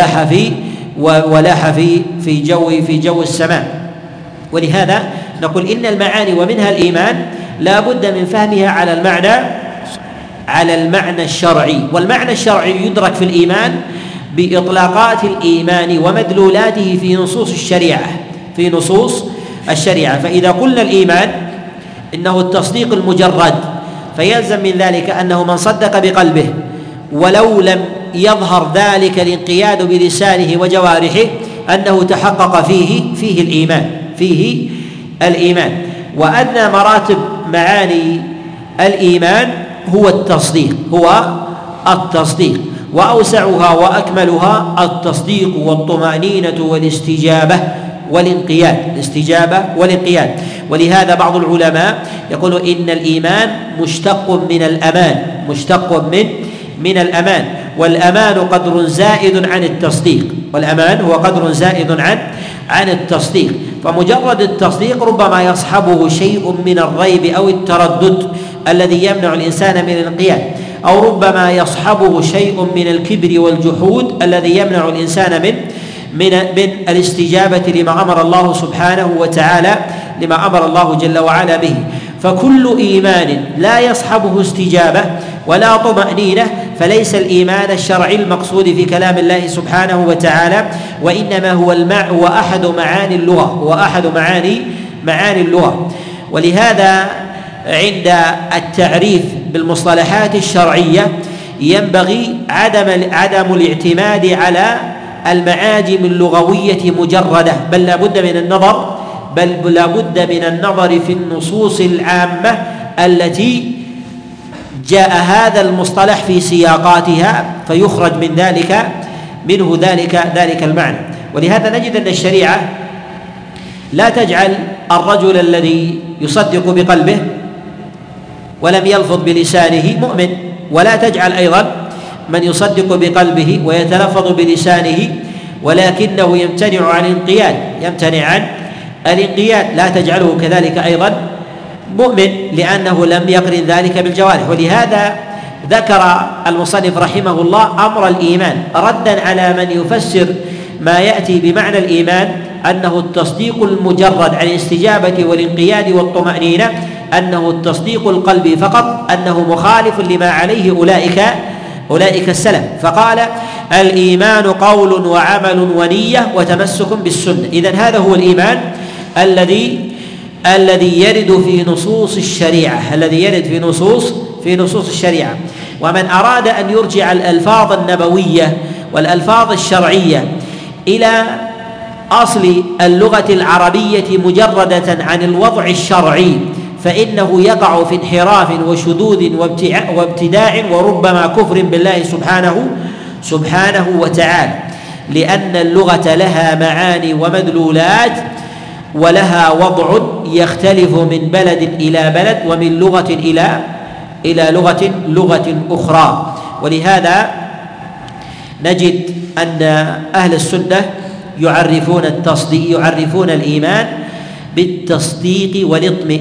ولاح في جو السماء. ولهذا نقول إن المعاني ومنها الإيمان لا بد من فهمها على المعنى الشرعي. والمعنى الشرعي يدرك في الإيمان بإطلاقات الإيمان ومدلولاته في نصوص الشريعة. فإذا قلنا الإيمان إنه التصديق المجرد، فيلزم من ذلك أنه من صدق بقلبه ولو لم يظهر ذلك الانقياد بلسانه وجوارحه أنه تحقق فيه الإيمان. وأدنى مراتب معاني الإيمان هو التصديق، وأوسعها وأكملها التصديق والطمأنينة والاستجابة والانقياد. ولهذا بعض العلماء يقول إن الإيمان مشتق من الأمان، والأمان قدر زائد عن التصديق، والأمان هو قدر زائد عن التصديق. فمجرد التصديق ربما يصحبه شيء من الريب أو التردد الذي يمنع الإنسان من الانقياد، أو ربما يصحبه شيء من الكبر والجحود الذي يمنع الإنسان من الاستجابة لما أمر الله سبحانه وتعالى، لما أمر الله جل وعلا به. فكل إيمان لا يصحبه استجابة ولا طمأنينة فليس الإيمان الشرعي المقصود في كلام الله سبحانه وتعالى، وإنما هو أحد معاني اللغة. ولهذا عند التعريف بالمصطلحات الشرعية ينبغي عدم الاعتماد على المعاجم اللغوية مجردة، بل لا بد من النظر في النصوص العامة التي جاء هذا المصطلح في سياقاتها فيخرج منه ذلك المعنى. ولهذا نجد أن الشريعة لا تجعل الرجل الذي يصدق بقلبه ولم يلفظ بلسانه مؤمن، ولا تجعل أيضا من يصدق بقلبه ويتلفظ بلسانه ولكنه يمتنع عن الانقياد، لا تجعله كذلك أيضا مؤمن، لأنه لم يقرن ذلك بالجوارح. ولهذا ذكر المصنف رحمه الله أمر الإيمان ردا على من يفسر ما يأتي بمعنى الإيمان أنه التصديق المجرد عن الاستجابة والانقياد والطمأنينة، أنه التصديق القلبي فقط، أنه مخالف لما عليه أولئك السلف. فقال الإيمان قول وعمل ونية وتمسك بالسنة. إذن هذا هو الإيمان الذي يرد في نصوص الشريعة، ومن أراد أن يرجع الألفاظ النبوية والألفاظ الشرعية إلى أصل اللغة العربية مجردة عن الوضع الشرعي فإنه يقع في انحراف وشذوذ وابتداع وربما كفر بالله سبحانه وتعالى، لأن اللغة لها معاني ومدلولات ولها وضع يختلف من بلد إلى بلد ومن لغة إلى لغة أخرى. ولهذا نجد أن أهل السنة يعرفون الإيمان بالتصديق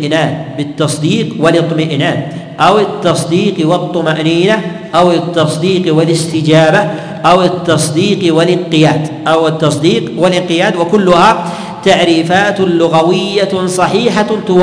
والاطمئنان، أو التصديق والطمأنينة، أو التصديق والاستجابة، أو التصديق والانقياد، وكلها تعريفات لغوية صحيحة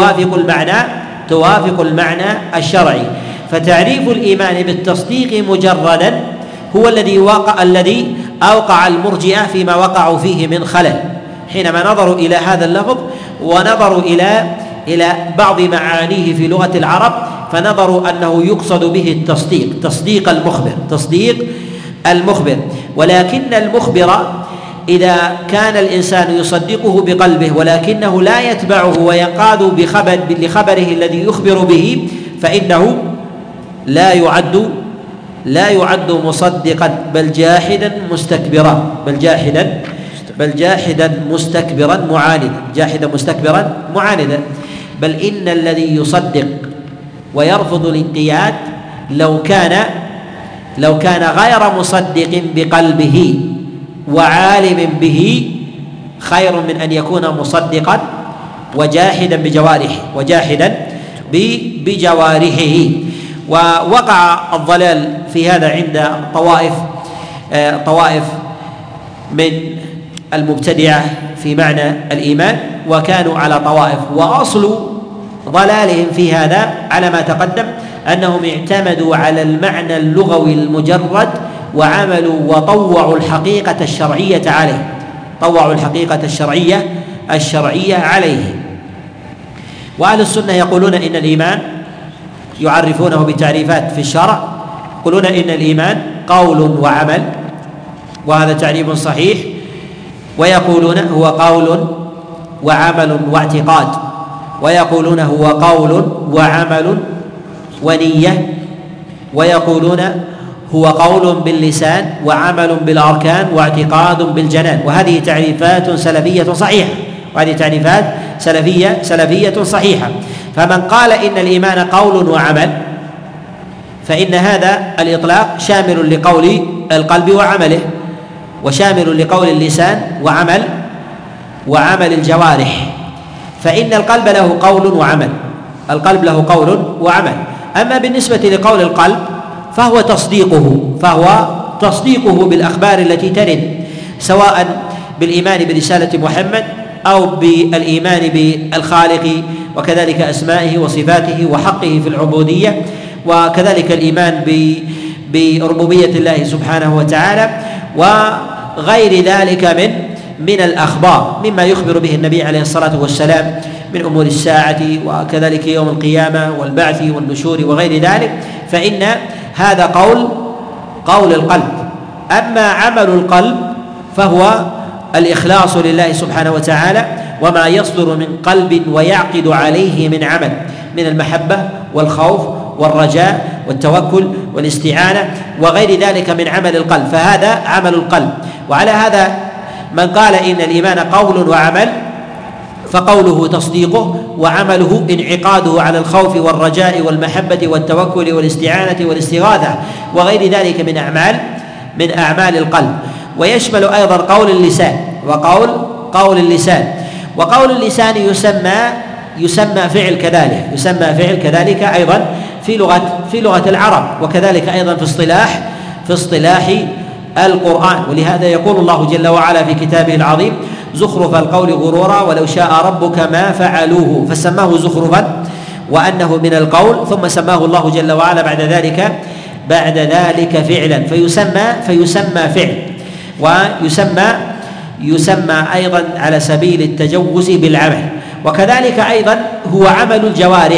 توافق المعنى الشرعي. فتعريف الإيمان بالتصديق مجردا هو الذي أوقع المرجئة فيما وقعوا فيه من خلل، حينما نظروا إلى هذا اللفظ ونظروا إلى بعض معانيه في لغة العرب، فنظروا أنه يقصد به تصديق المخبر. ولكن المخبر إذا كان الإنسان يصدقه بقلبه ولكنه لا يتبعه وينقاد لخبره الذي يخبر به، فإنه لا يعد مصدقا بل جاحدا مستكبرا معاندا. بل إن الذي يصدق ويرفض الانقياد لو كان غير مصدق بقلبه وعالم به خير من أن يكون مصدقا وجاحدا بجوارحه. ووقع الضلال في هذا عند طوائف من المبتدعة في معنى الإيمان، وكانوا على طوائف، وأصل ضلالهم في هذا على ما تقدم أنهم اعتمدوا على المعنى اللغوي المجرد وعملوا وطوعوا الحقيقة الشرعية عليه. وأهل السنة يقولون إن الإيمان يعرفونه بتعريفات في الشرع، يقولون إن الإيمان قول وعمل، وهذا تعريف صحيح، ويقولون هو قول وعمل واعتقاد، ويقولون هو قول وعمل ونية، ويقولون هو قول باللسان وعمل بالأركان واعتقاد بالجنان. وهذه تعريفات سلفية صحيحة. فمن قال إن الإيمان قول وعمل فإن هذا الإطلاق شامل لقول القلب وعمله، وشامل لقول اللسان وعمل الجوارح، فإن القلب له قول وعمل. أما بالنسبة لقول القلب فهو تصديقه بالأخبار التي ترد، سواء بالإيمان برسالة محمد أو بالإيمان بالخالق وكذلك أسمائه وصفاته وحقه في العبودية، وكذلك الإيمان بربوبية الله سبحانه وتعالى، وغير ذلك من الأخبار مما يخبر به النبي عليه الصلاة والسلام من أمور الساعة وكذلك يوم القيامة والبعث والنشور وغير ذلك، فإن هذا قول القلب. أما عمل القلب فهو الإخلاص لله سبحانه وتعالى، وما يصدر من قلب ويعقد عليه من عمل من المحبة والخوف والرجاء والتوكل والاستعانة وغير ذلك من عمل القلب، فهذا عمل القلب. وعلى هذا من قال إن الإيمان قول وعمل فقوله تصديقه، وعمله انعقاده على الخوف والرجاء والمحبة والتوكل والاستعانة والاستغاثة وغير ذلك من أعمال القلب. ويشمل أيضا قول اللسان وقول اللسان يسمى فعل كذلك أيضا في لغة العرب، وكذلك أيضا في اصطلاح القرآن. ولهذا يقول الله جل وعلا في كتابه العظيم: زخرف القول غرورا ولو شاء ربك ما فعلوه، فسماه زخرفا وأنه من القول، ثم سماه الله جل وعلا بعد ذلك فعلا، فيسمى فعل، ويسمى أيضا على سبيل التجوز بالعمل. وكذلك أيضا هو عمل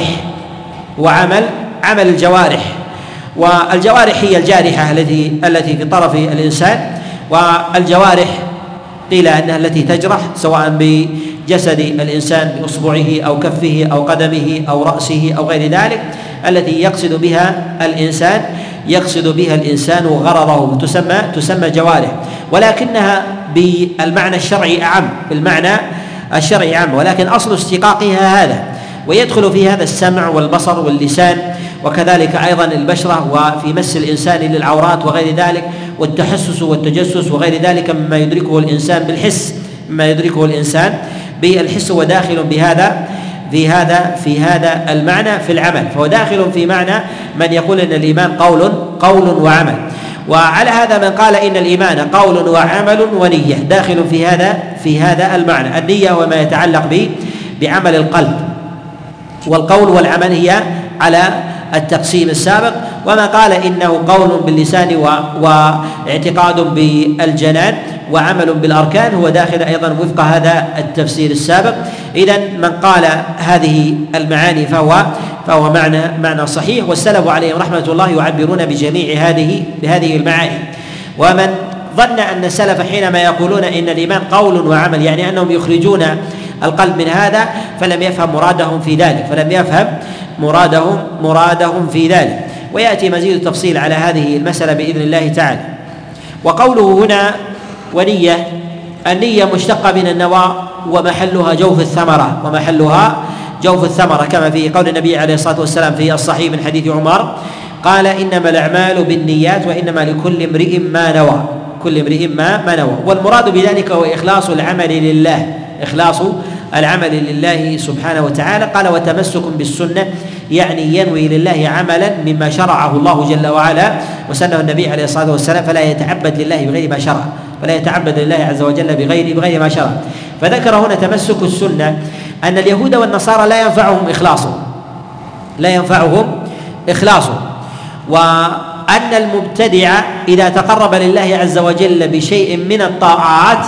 الجوارح، والجوارح هي الجارحة التي في طرف الإنسان، والجوارح قيل أنها التي تجرح سواء بجسد الإنسان بإصبعه أو كفه أو قدمه أو رأسه أو غير ذلك، التي يقصد بها الإنسان غرضه، تسمى جوارح، ولكنها بالمعنى الشرعي أعم، ولكن أصل اشتقاقها هذا، ويدخل في هذا السمع والبصر واللسان، وكذلك أيضا البشرة، وفي مس الإنسان للعورات وغير ذلك، والتحسس والتجسس وغير ذلك مما يدركه الإنسان بالحس، وداخل في هذا المعنى في العمل، فهو داخل في معنى من يقول ان الايمان قول وعمل. وعلى هذا من قال ان الايمان قول وعمل ونيه، داخل في هذا المعنى. النيه وما يتعلق بعمل القلب، والقول والعمل هي على التقسيم السابق. وما قال انه قول باللسان واعتقاد بالجنان وعمل بالأركان هو داخل أيضا وفق هذا التفسير السابق. إذن من قال هذه المعاني فهو معنى صحيح، والسلف عليهم رحمة الله يعبرون بجميع هذه المعاني. ومن ظن أن السلف حينما يقولون إن الإيمان قول وعمل يعني أنهم يخرجون القلب من هذا، فلم يفهم مرادهم في ذلك. ويأتي مزيد التفصيل على هذه المسألة بإذن الله تعالى. وقوله هنا ونية، النية مشتقة من النوى، ومحلها جوف الثمرة، كما في قول النبي عليه الصلاة والسلام في الصحيح من حديث عمر قال: إنما الأعمال بالنيات وإنما لكل امرئ ما نوى. والمراد بذلك هو إخلاص العمل لله سبحانه وتعالى. قال: وتمسك بالسنة، يعني ينوي لله عملا مما شرعه الله جل وعلا وسنه النبي عليه الصلاة والسلام، فلا يتعبد لله بغير ما شرع، فلا يتعبد لله عز وجل بغير ما شرع. فذكر هنا تمسك السنة، أن اليهود والنصارى لا ينفعهم إخلاصه، وأن المبتدع إذا تقرب لله عز وجل بشيء من الطاعات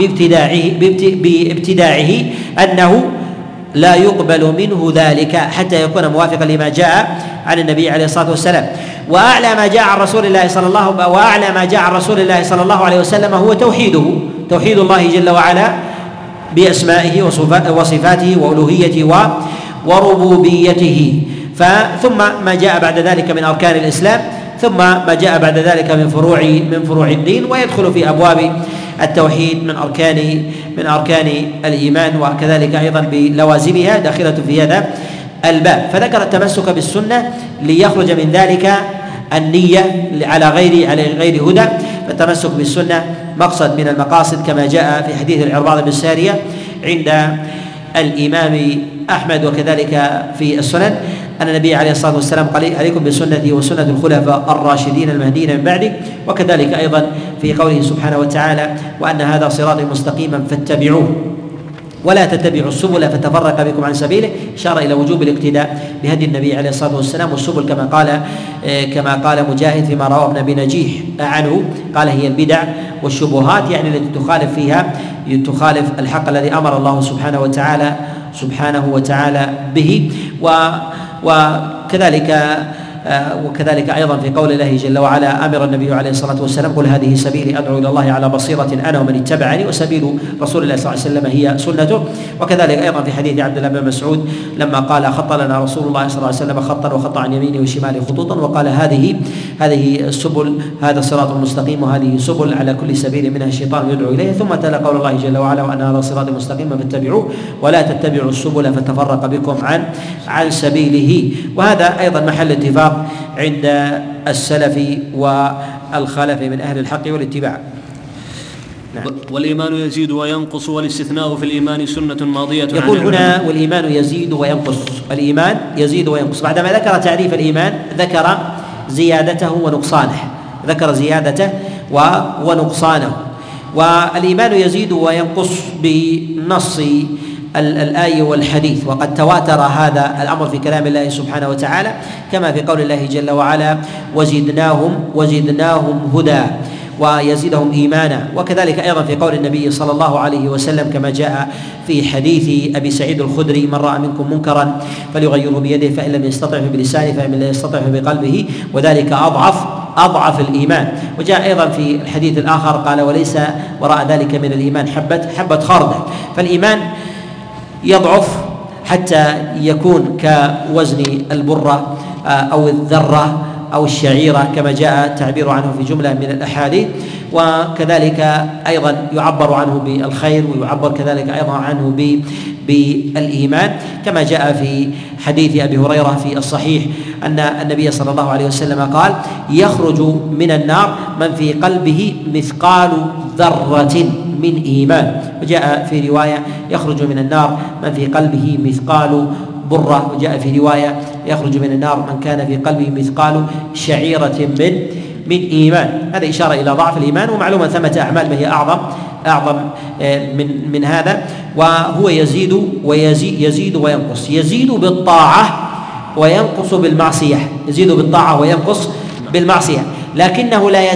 بابتداعه أنه لا يقبل منه ذلك حتى يكون موافقا لما جاء عن النبي عليه الصلاة والسلام. وأعلى ما جاء عن رسول الله صلى الله عليه وسلم هو توحيد الله جل وعلا بأسمائه وصفاته وألوهيته وربوبيته، ثم ما جاء بعد ذلك من أركان الإسلام، ثم ما جاء بعد ذلك من فروع الدين، ويدخل في أبواب التوحيد من أركان الإيمان، وكذلك أيضا بلوازمها داخلة في هذا الباب. فذكر التمسك بالسنة ليخرج من ذلك النية على غير هدى. فالتمسك بالسنة مقصد من المقاصد، كما جاء في حديث العرباض بن سارية عند الإمام أحمد وكذلك في السنن أن النبي عليه الصلاة والسلام قال: عليكم بسنتي وسنة الخلفاء الراشدين المهديين من بعدي. وكذلك أيضا في قوله سبحانه وتعالى: وأن هذا صراطي مستقيما فاتبعوه ولا تتبعوا السبل فتفرق بكم عن سبيله، إشارة إلى وجوب الاقتداء بهدي النبي عليه الصلاة والسلام. والسبل كما قال مجاهد فيما رواه ابن أبي نجيح عنه قال: هي البدع والشبهات، يعني التي تخالف الحق الذي أمر الله سبحانه وتعالى به. وكذلك وكذلك أيضا في قول الله جل وعلا أمر النبي عليه الصلاة والسلام قل هذه سبيلي أدعو إلى الله على بصيرة أنا ومن اتبعني وسبيل رسول الله صلى الله عليه وسلم هي سنته. وكذلك أيضا في حديث عبد الله بن مسعود لما قال خط لنا رسول الله صلى الله عليه وسلم خطا وخط عن يمينه وشماله خطوطا وقال هذه السبل هذا الصراط المستقيم وهذه سبل على كل سبيل منها الشيطان يدعو إليه. ثم تلا قول الله جل وعلا وأن هذا صراط مستقيم فاتبعوه ولا تتبعوا السبل فتفرق بكم عن سبيله. وهذا أيضا محل اتفاق عند السلف والخلف من أهل الحق والاتباع. نعم. والإيمان يزيد وينقص والاستثناء في الإيمان سنة ماضية. يقول هنا والإيمان يزيد وينقص. الإيمان يزيد وينقص بعدما ذكر تعريف الإيمان ذكر زيادته ونقصانه ونقصانه. والإيمان يزيد وينقص بنص الآية والحديث، وقد تواتر هذا الأمر في كلام الله سبحانه وتعالى كما في قول الله جل وعلا وزدناهم هدى ويزيدهم إيمانا. وكذلك أيضا في قول النبي صلى الله عليه وسلم كما جاء في حديث أبي سعيد الخدري من رأى منكم منكرا فليغيره بيده فإن لم يستطع فبلسانه فإن لم يستطع فبقلبه وذلك أضعف الإيمان. وجاء أيضا في الحديث الآخر قال وليس وراء ذلك من الإيمان حبة خردل. فالإيمان يضعف حتى يكون كوزن البرة أو الذرة أو الشعيرة كما جاء التعبير عنه في جملة من الأحاديث. وكذلك أيضا يعبر عنه بالخير ويعبر كذلك أيضا عنه بالإيمان كما جاء في حديث أبي هريرة في الصحيح أن النبي صلى الله عليه وسلم قال يخرج من النار من في قلبه مثقال ذرة من إيمان. وجاء في رواية يخرج من النار من في قلبه مثقال برة. وجاء في رواية يخرج من النار من كان في قلبه مثقال شعيرة من إيمان. هذا إشارة إلى ضعف الإيمان. ومعلومة ثمة أعمال ما هي أعظم من هذا. وهو يزيد وينقص. يزيد بالطاعة وينقص بالمعصية. يزيد بالطاعة وينقص بالمعصية لكنه لا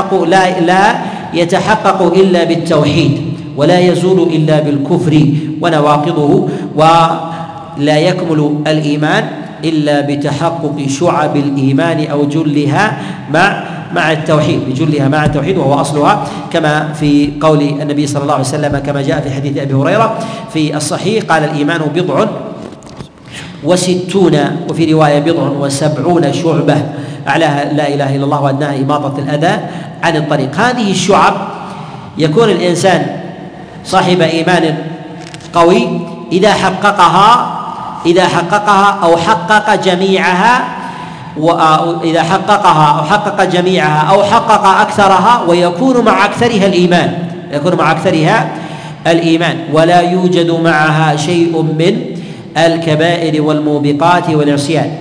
يتحقق إلا بالتوحيد ولا يزول إلا بالكفر ونواقضه. ولا يكمل الإيمان إلا بتحقق شعب الإيمان أو جلها مع التوحيد وهو أصلها كما في قول النبي صلى الله عليه وسلم كما جاء في حديث أبي هريرة في الصحيح قال الإيمان 60 وفي رواية 70 شعبة أعلاها لا إله إلا الله وأدناها إماطة الأذى عن الطريق. هذه الشعب يكون الإنسان صاحب إيمان قوي إذا حققها أو حقق جميعها أو حقق أكثرها ويكون مع أكثرها الإيمان ولا يوجد معها شيء من الكبائر والموبقات والعصيان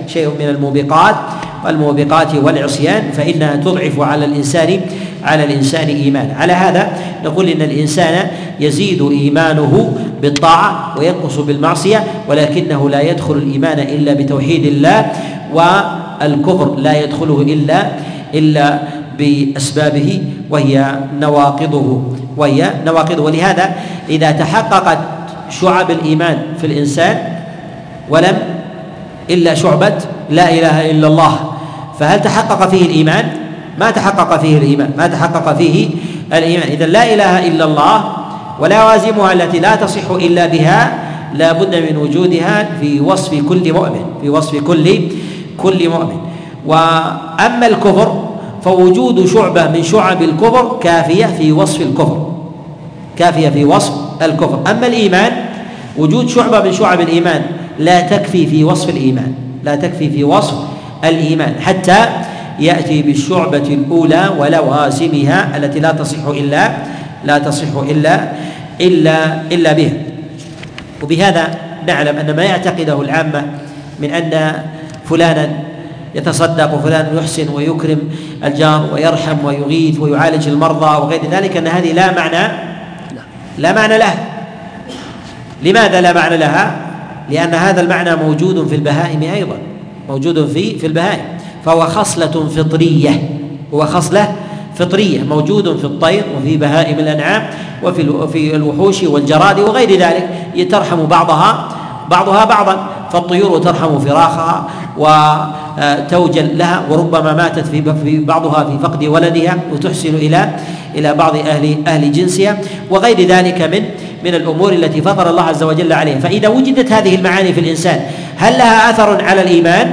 والعصيان فإنها تضعف على الإنسان إيمان. على هذا نقول إن الإنسان يزيد إيمانه بالطاعة وينقص بالمعصية ولكنه لا يدخل الإيمان إلا بتوحيد الله والكفر لا يدخله إلا بأسبابه وهي نواقضه. ولهذا إذا تحققت شعب الإيمان في الإنسان ولم إلا شعبة لا إله إلا الله فهل تحقق فيه الإيمان؟ ما تحقق فيه الإيمان. إذن لا إله إلا الله ولوازمها التي لا تصح إلا بها لا بد من وجودها في وصف كل مؤمن. وأما الكفر فوجود شعبة من شعب الكفر كافية في وصف الكفر. أما الإيمان وجود شعبة من شعب الإيمان لا تكفي في وصف الإيمان حتى يأتي بالشعبة الأولى ولوازمها التي لا تصح إلا بها. وبهذا نعلم أن ما يعتقده العامة من أن فلانا يتصدق وفلان يحسن ويكرم الجار ويرحم ويغيث ويعالج المرضى وغير ذلك أن هذه لا معنى لها. لماذا لا معنى لها؟ لأن هذا المعنى موجود في البهائم أيضا في البهائم فهو خصلة فطرية موجود في الطير وفي بهائم الأنعام وفي الوحوش والجراد وغير ذلك ترحم بعضها بعضا. فالطيور ترحم فراخها وتوجل لها، وربما ماتت في بعضها في فقد ولدها وتحسن إلى بعض أهل جنسها، وغير ذلك من الأمور التي فطر الله عز وجل عليها. فإذا وجدت هذه المعاني في الإنسان هل لها أثر على الإيمان؟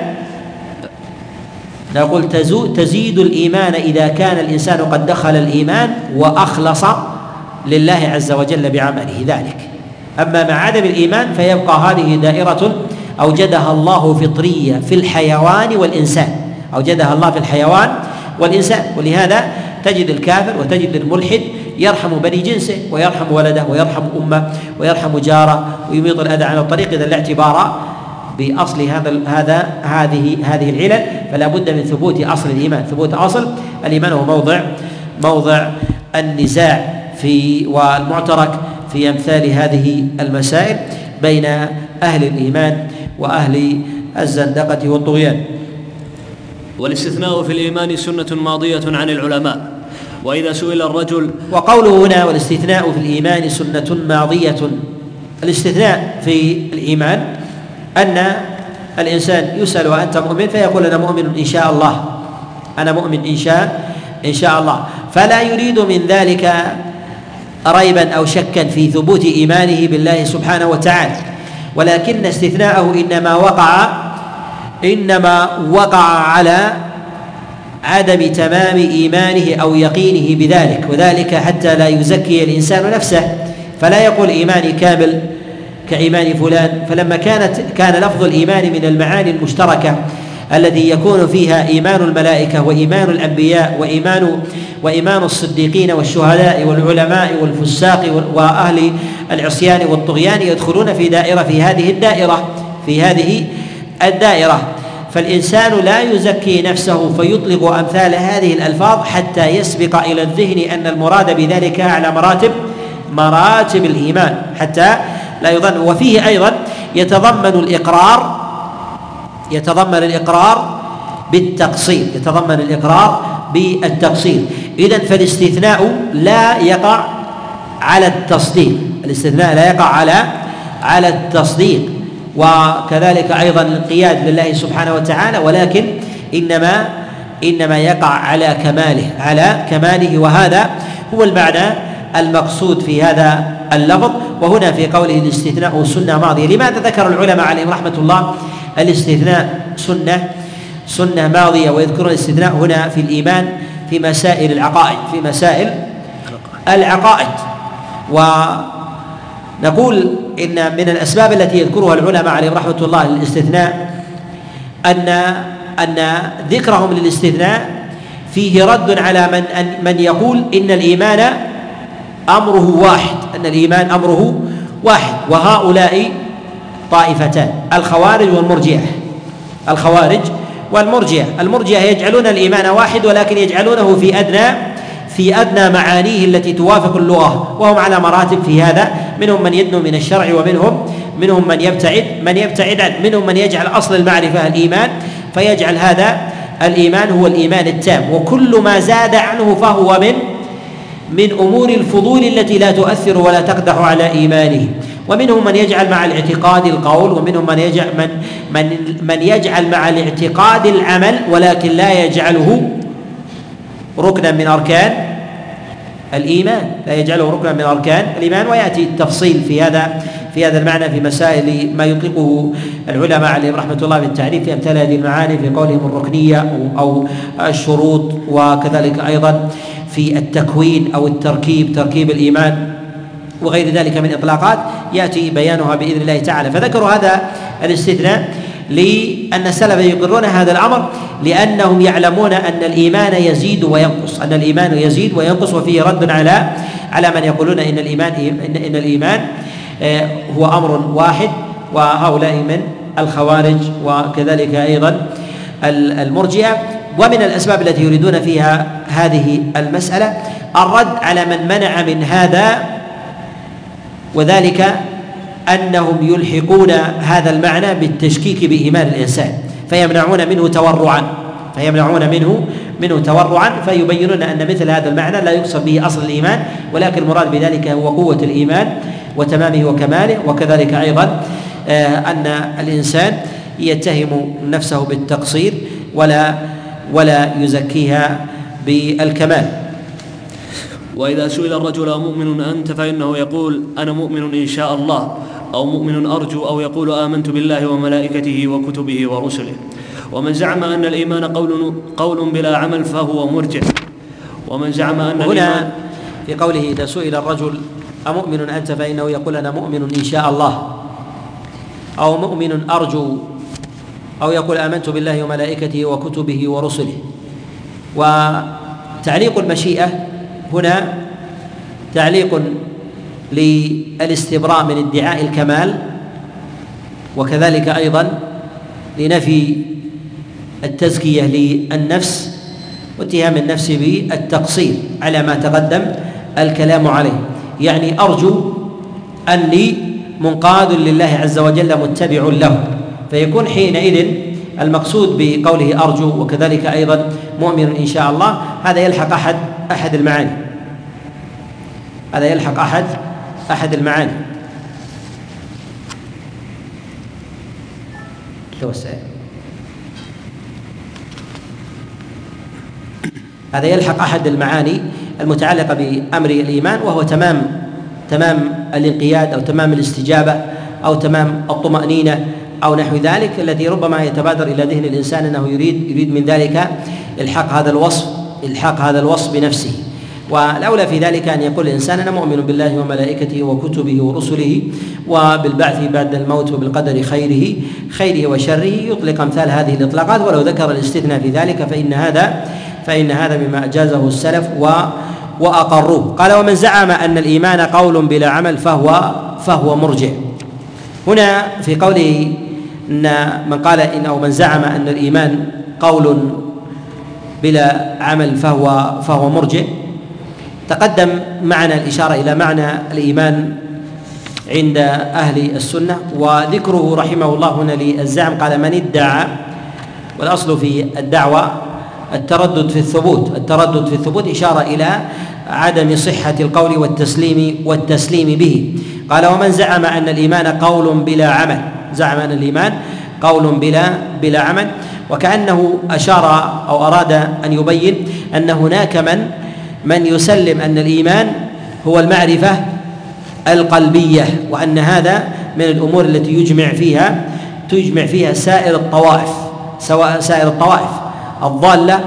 نقول تزيد الإيمان إذا كان الإنسان قد دخل الإيمان وأخلص لله عز وجل بعمله ذلك. أما مع عدم الإيمان فيبقى هذه دائرة أوجدها الله فطرية في الحيوان والإنسان، أوجدها الله في الحيوان والإنسان. ولهذا تجد الكافر وتجد الملحد يرحم بني جنسه ويرحم ولده ويرحم أمه ويرحم جاره ويميط الأذى عن الطريق، إذا لا اعتبار بأصل هذه العلل، فلا بد من ثبوت أصل الإيمان. ثبوت أصل الإيمان هو موضع النزاع والمعترك في أمثال هذه المسائل بين أهل الإيمان وأهل الزندقة والطغيان. والاستثناء في الإيمان سنة ماضية عن العلماء. وإذا سئل الرجل، وقوله هنا والاستثناء في الإيمان سنة ماضية، الاستثناء في الإيمان أن الإنسان يسأل وأنت مؤمن فيقول أنا مؤمن إن شاء الله، أنا مؤمن إن شاء الله، فلا يريد من ذلك ريبا أو شكا في ثبوت إيمانه بالله سبحانه وتعالى، ولكن استثناءه إنما وقع على عدم تمام إيمانه أو يقينه بذلك، وذلك حتى لا يزكي الإنسان نفسه، فلا يقول إيماني كامل كإيمان فلان. فلما كان لفظ الإيمان من المعاني المشتركة الذي يكون فيها إيمان الملائكة وإيمان الأنبياء وإيمان الصديقين والشهداء والعلماء والفساق وأهل العصيان والطغيان يدخلون في هذه الدائرة، فالإنسان لا يزكي نفسه فيطلق أمثال هذه الألفاظ حتى يسبق إلى الذهن أن المراد بذلك على مراتب الإيمان حتى لا يظن. وفيه أيضا يتضمن الإقرار بالتقصير، إذن فالاستثناء لا يقع على التصديق، وكذلك أيضا الانقياد لله سبحانه وتعالى، ولكن إنما يقع على كماله، وهذا هو المعنى المقصود في هذا اللفظ. وهنا في قوله الاستثناء سنة ماضية، لماذا ذكر العلماء عليهم رحمة الله الاستثناء سنة ماضية ويذكرون الاستثناء هنا في الإيمان في مسائل العقائد؟ ونقول إن من الأسباب التي يذكرها العلماء عليهم رحمة الله للاستثناء أن ذكرهم للاستثناء فيه رد على من يقول إن الإيمان أمره واحد، وهؤلاء طائفتان: الخوارج والمرجئة. المرجئة يجعلون الإيمان واحد، ولكن يجعلونه في أدنى معانيه التي توافق اللغة، وهم على مراتب في هذا، منهم من يدنو من الشرع ومنهم من يبتعد عنه، منهم من يجعل أصل المعرفة الإيمان فيجعل هذا الإيمان هو الإيمان التام، وكل ما زاد عنه فهو من أمور الفضول التي لا تؤثر ولا تقدح على إيمانه. ومنهم من يجعل مع الاعتقاد القول، ومنهم من يجعل مع الاعتقاد العمل، ولكن لا يجعله ركنا من أركان الإيمان، ويأتي التفصيل في هذا المعنى في مسائل ما يطلقه العلماء عليهم رحمة الله بالتعريف في أمثال هذه المعاني في قولهم الركنية أو الشروط، وكذلك أيضا في التكوين أو تركيب الإيمان وغير ذلك من إطلاقات يأتي بيانها بإذن الله تعالى. فذكروا هذا الاستثناء لأن السلف يقرون هذا الأمر لأنهم يعلمون أن الإيمان يزيد وينقص، وفيه رد على من يقولون إن الإيمان هو أمر واحد، وهؤلاء من الخوارج وكذلك أيضا المرجئة. ومن الأسباب التي يريدون فيها هذه المسألة الرد على من منع من هذا، وذلك أنهم يلحقون هذا المعنى بالتشكيك بإيمان الإنسان، فيمنعون منه تورعا فيبينون أن مثل هذا المعنى لا يقصد به أصل الإيمان، ولكن المراد بذلك هو قوة الإيمان وتمامه وكماله، وكذلك أيضا أن الإنسان يتهم نفسه بالتقصير ولا يزكيها بالكمال. وإذا سئل الرجل أمؤمن أنت فإنه يقول أنا مؤمن إن شاء الله، أو مؤمن أرجو، أو يقول آمنت بالله وملائكته وكتبه ورسله. ومن زعم أن الإيمان قول بلا عمل فهو مرجع. ومن زعم أن هنا في قوله إذا سئل الرجل أمؤمن أنت فإنه يقول أنا مؤمن إن شاء الله، أو مؤمن أرجو، أو يقول آمنت بالله وملائكته وكتبه ورسله. وتعليق المشيئة هنا تعليق للاستبراء من ادعاء الكمال، وكذلك أيضا لنفي التزكية للنفس واتهام النفس بالتقصير على ما تقدم الكلام عليه. يعني أرجو أني منقاد لله عز وجل متبع له، فيكون حينئذ المقصود بقوله أرجو وكذلك أيضا مؤمن إن شاء الله هذا يلحق أحد المعاني، هذا يلحق أحد المعاني. هذا يلحق أحد المعاني المتعلقة بأمر الإيمان، وهو تمام الانقياد أو تمام الاستجابة أو تمام الطمأنينة أو نحو ذلك، الذي ربما يتبادر إلى ذهن الإنسان أنه يريد من ذلك إلحاق هذا الوصف بنفسه. والأولى في ذلك أن يقول الإنسان أنا مؤمن بالله وملائكته وكتبه ورسله وبالبعث بعد الموت وبالقدر خيره وشره، يطلق أمثال هذه الإطلاقات، ولو ذكر الاستثناء في ذلك فإن هذا مما أجازه السلف وأقروه. قال ومن زعم أن الإيمان قول بلا عمل فهو مرجع. هنا في قوله إن من قال إن أو من زعم أن الإيمان قول بلا عمل فهو مرجع، تقدم معنا الإشارة إلى معنى الإيمان عند أهل السنة، وذكره رحمه الله هنا للزعم قال من ادعى، والأصل في الدعوة التردد في الثبوت إشارة إلى عدم صحة القول والتسليم به. قال ومن زعم أن الإيمان قول بلا عمل، زعم أن الإيمان قول بلا عمل، وكأنه أشار أو أراد أن يبين أن هناك من يسلم أن الإيمان هو المعرفة القلبية، وأن هذا من الأمور التي تجمع فيها سائر الطوائف، سواء سائر الطوائف الضالة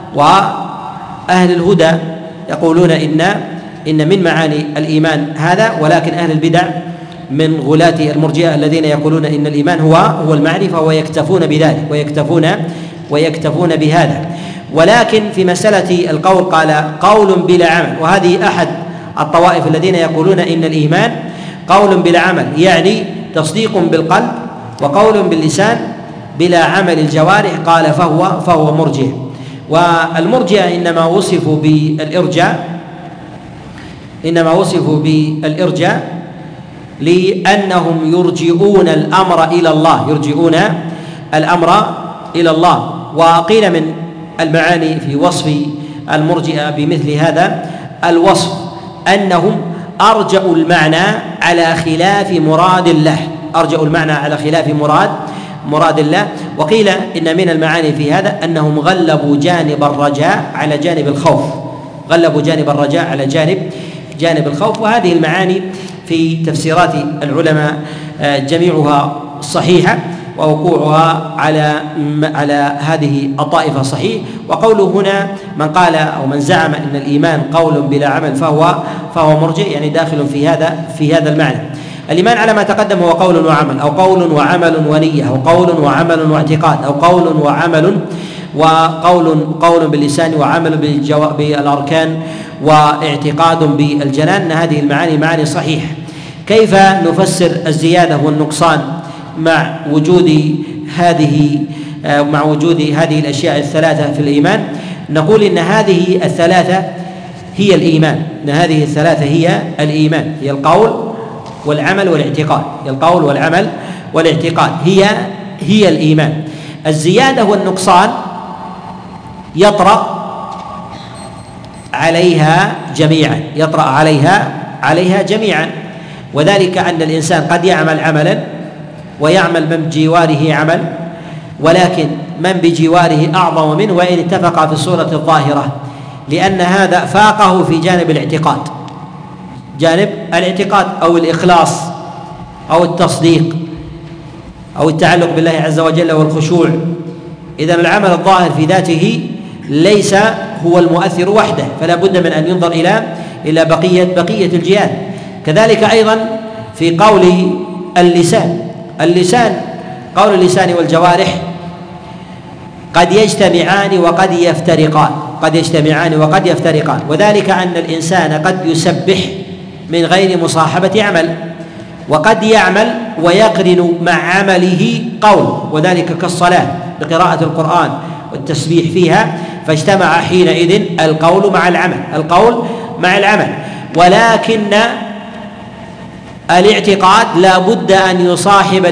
وأهل الهدى يقولون إن من معاني الإيمان هذا، ولكن أهل البدع من غلاة المرجئة الذين يقولون إن الإيمان هو المعرفة ويكتفون بذلك ويكتفون بهذا. ولكن في مسألة القول قال قول بلا عمل، وهذه أحد الطوائف الذين يقولون إن الإيمان قول بلا عمل، يعني تصديق بالقلب وقول باللسان بلا عمل الجوارح، قال فهو مرجئ. والمرجئة إنما وصفوا بالإرجاء لأنهم يرجئون الأمر إلى الله. وقيل من المعاني في وصف المرجئة بمثل هذا الوصف أنهم أرجأوا المعنى على خلاف مراد الله. وقيل إن من المعاني في هذا أنهم غلبوا جانب الرجاء على جانب الخوف. وهذه المعاني في تفسيرات العلماء جميعها صحيحة، ووقوعها على هذه الطائفة صحيح. وقوله هنا من قال أو من زعم أن الإيمان قول بلا عمل فهو مرجئ، يعني داخل في هذا المعنى. الإيمان على ما تقدم هو قول وعمل، أو قول وعمل ونية، أو قول وعمل واعتقاد، أو قول وعمل وقول باللسان وعمل بالأركان واعتقاد بالجنان. هذه المعاني معاني صحيحة. كيف نفسر الزيادة والنقصان مع وجود هذه الأشياء الثلاثة في الإيمان؟ نقول إن هذه الثلاثة هي الإيمان، هي القول والعمل والاعتقاد، هي الإيمان. الزيادة والنقصان يطرأ عليها جميعا، وذلك أن الإنسان قد يعمل عملا ويعمل من بجواره عمل، ولكن من بجواره أعظم منه وإن اتفقا في الصورة الظاهرة، لأن هذا فاقه في جانب الاعتقاد، جانب الاعتقاد أو الإخلاص أو التصديق أو التعلق بالله عز وجل والخشوع. إذن العمل الظاهر في ذاته ليس هو المؤثر وحده، فلا بد من أن ينظر إلى بقية الجهات. كذلك أيضا في قول اللسان قول اللسان والجوارح قد يجتمعان وقد يفترقان، وذلك أن الإنسان قد يسبح من غير مصاحبة عمل، وقد يعمل ويقرن مع عمله قول، وذلك كالصلاة بقراءة القرآن والتسبيح فيها، فاجتمع حينئذ القول مع العمل. ولكن الاعتقاد لا بد أن يصاحب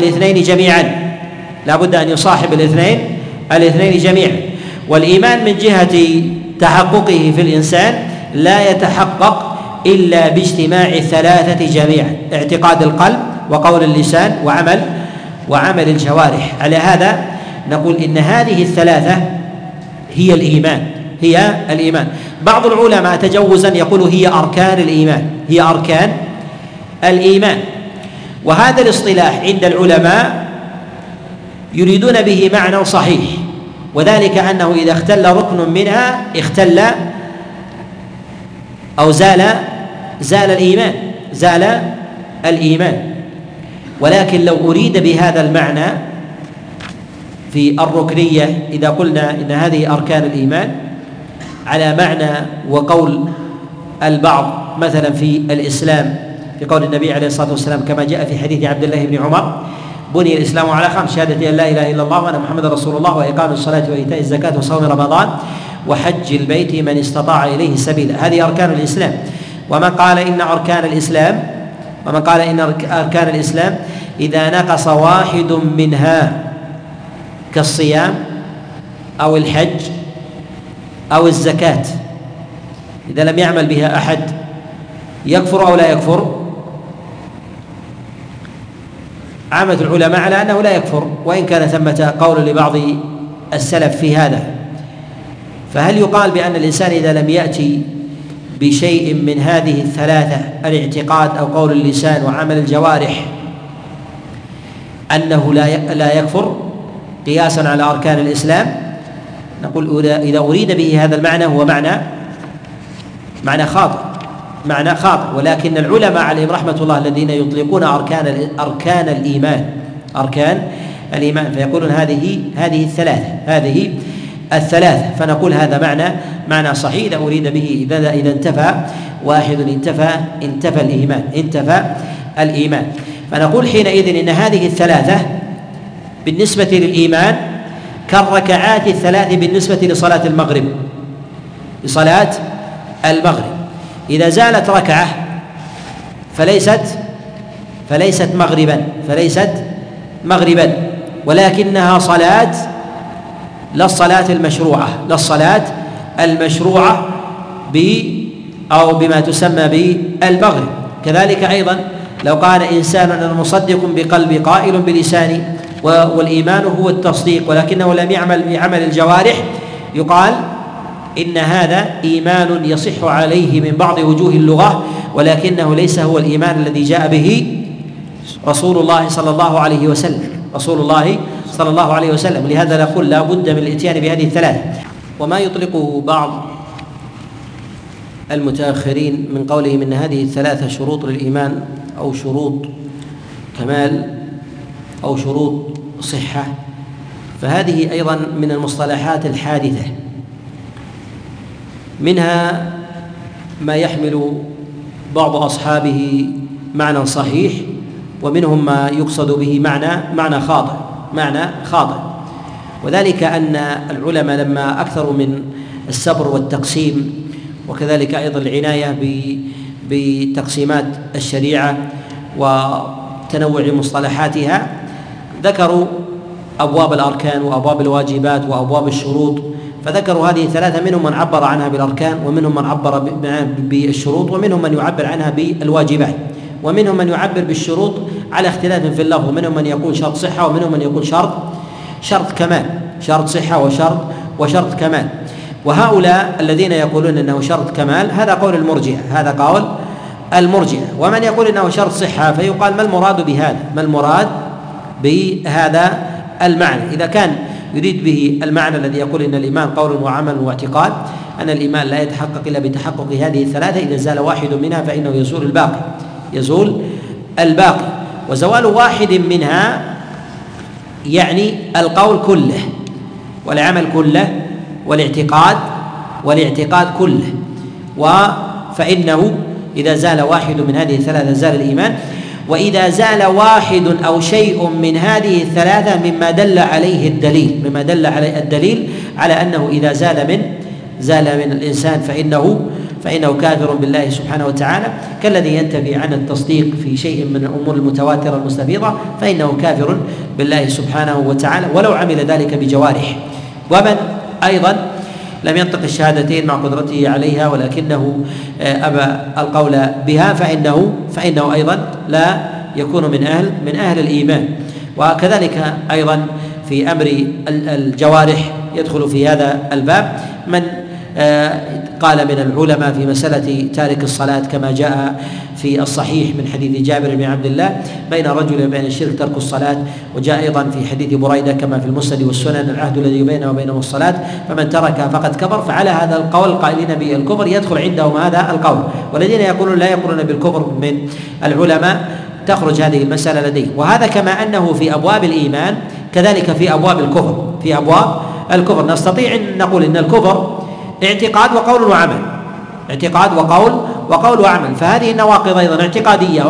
الاثنين جميعا، والإيمان من جهة تحققه في الإنسان لا يتحقق إلا باجتماع الثلاثة جميعا: اعتقاد القلب وقول اللسان وعمل الجوارح. على هذا نقول إن هذه الثلاثة هي الإيمان. بعض العلماء تجوزا يقول هي أركان الإيمان، وهذا الاصطلاح عند العلماء يريدون به معنى صحيح، وذلك أنه إذا اختل ركن منها اختل أو زال الإيمان. ولكن لو أريد بهذا المعنى في الركنية، إذا قلنا إن هذه أركان الإيمان على معنى وقول البعض مثلا في الإسلام في قول النبي عليه الصلاة والسلام كما جاء في حديث عبد الله بن عمر: بني الإسلام على 5: شهادة أن لا إله إلا الله وأن محمد رسول الله، وإقام الصلاة وإيتاء الزكاة وصوم رمضان وحج البيت من استطاع إليه سبيلا. هذه أركان الإسلام. ومن قال إن أركان الإسلام إذا نقص واحد منها كالصيام أو الحج أو الزكاة، إذا لم يعمل بها أحد يكفر أو لا يكفر؟ عامة العلماء على أنه لا يكفر، وإن كان ثمة قول لبعض السلف في هذا. فهل يقال بأن الإنسان إذا لم يأتي بشيء من هذه الثلاثة، الاعتقاد أو قول اللسان وعمل الجوارح، أنه لا يكفر قياسا على أركان الإسلام؟ نقول إذا أريد به هذا المعنى هو معنى خاطئ، ولكن العلماء عليهم رحمة الله الذين يطلقون أركان الإيمان فيقولون هذه الثلاثة، فنقول هذا معنى صحيح إذا أريد به. إذا انتفى واحد انتفى الإيمان. فنقول حينئذ إن هذه الثلاثة بالنسبة للإيمان كالركعات الثلاث بالنسبة لصلاة المغرب. إذا زالت ركعة فليست مغربا، ولكنها صلاة لا الصلاة المشروعة أو بما تسمى بالمغرب. كذلك أيضا لو قال إنسان أنا مصدق بقلبي قائل بلساني والإيمان هو التصديق ولكنه لم يعمل بعمل الجوارح، يقال إن هذا إيمان يصح عليه من بعض وجوه اللغة، ولكنه ليس هو الإيمان الذي جاء به رسول الله صلى الله عليه وسلم. لهذا نقول لا بد من الاتيان بهذه الثلاثة. وما يطلقه بعض المتأخرين من قولهم إن هذه الثلاثة شروط للإيمان أو شروط كمال أو شروط صحة، فهذه أيضا من المصطلحات الحادثة، منها ما يحمل بعض أصحابه معنى صحيح، ومنهم ما يقصد به معنى خاطئ، وذلك أن العلماء لما أكثروا من السبر والتقسيم وكذلك أيضا العناية بتقسيمات الشريعة وتنوع مصطلحاتها، ذكروا أبواب الأركان وأبواب الواجبات وأبواب الشروط، فذكروا هذه الثلاثة، منهم من عبر عنها بالأركان، ومنهم من عبر بالشروط، ومنهم من يعبر عنها بالواجبات، ومنهم من يعبر بالشروط على اختلاف في اللفظ، منهم من يقول شرط صحة ومنهم من يقول شرط كمال، شرط صحة وشرط كمال. وهؤلاء الذين يقولون انه شرط كمال هذا قول المرجئة، هذا قول المرجئة. ومن يقول انه شرط صحة فيقال ما المراد بهذا؟ ما المراد بهذا المعنى؟ إذا كان يريد به المعنى الذي يقول ان الايمان قول وعمل واعتقاد، ان الايمان لا يتحقق الا بتحقق هذه الثلاثة، اذا زال واحد منها فانه يزول الباقي. وزوال واحد منها يعني القول كله والعمل كله والاعتقاد كله. فإنه إذا زال واحد من هذه الثلاثة زال الإيمان، وإذا زال واحد أو شيء من هذه الثلاثة مما دل عليه الدليل على أنه إذا زال من الإنسان فإنه كافر بالله سبحانه وتعالى، كالذي ينتفي عن التصديق في شيء من الأمور المتواترة المستفيضة فإنه كافر بالله سبحانه وتعالى ولو عمل ذلك بجوارح. ومن أيضا لم ينطق الشهادتين مع قدرته عليها ولكنه أبى القول بها فإنه أيضا لا يكون من أهل الإيمان. وكذلك أيضا في أمر الجوارح يدخل في هذا الباب من قال من العلماء في مسألة تارك الصلاة كما جاء في الصحيح من حديث جابر بن عبد الله بين الرجل وبين الشرك ترك الصلاة، وجاء أيضا في حديث بريدة كما في المسند والسنن العهد الذي بينه وبينه الصلاة فمن تركها فقد كفر. فعلى هذا القول قائلين بالكفر يدخل عندهم هذا القول، والذين يقولون لا يقولون بالكفر من العلماء تخرج هذه المسألة لديهم. وهذا كما أنه في أبواب الإيمان كذلك في أبواب الكفر نستطيع أن نقول إن الكفر اعتقاد وقول وعمل، فهذه النواقض أيضا اعتقادية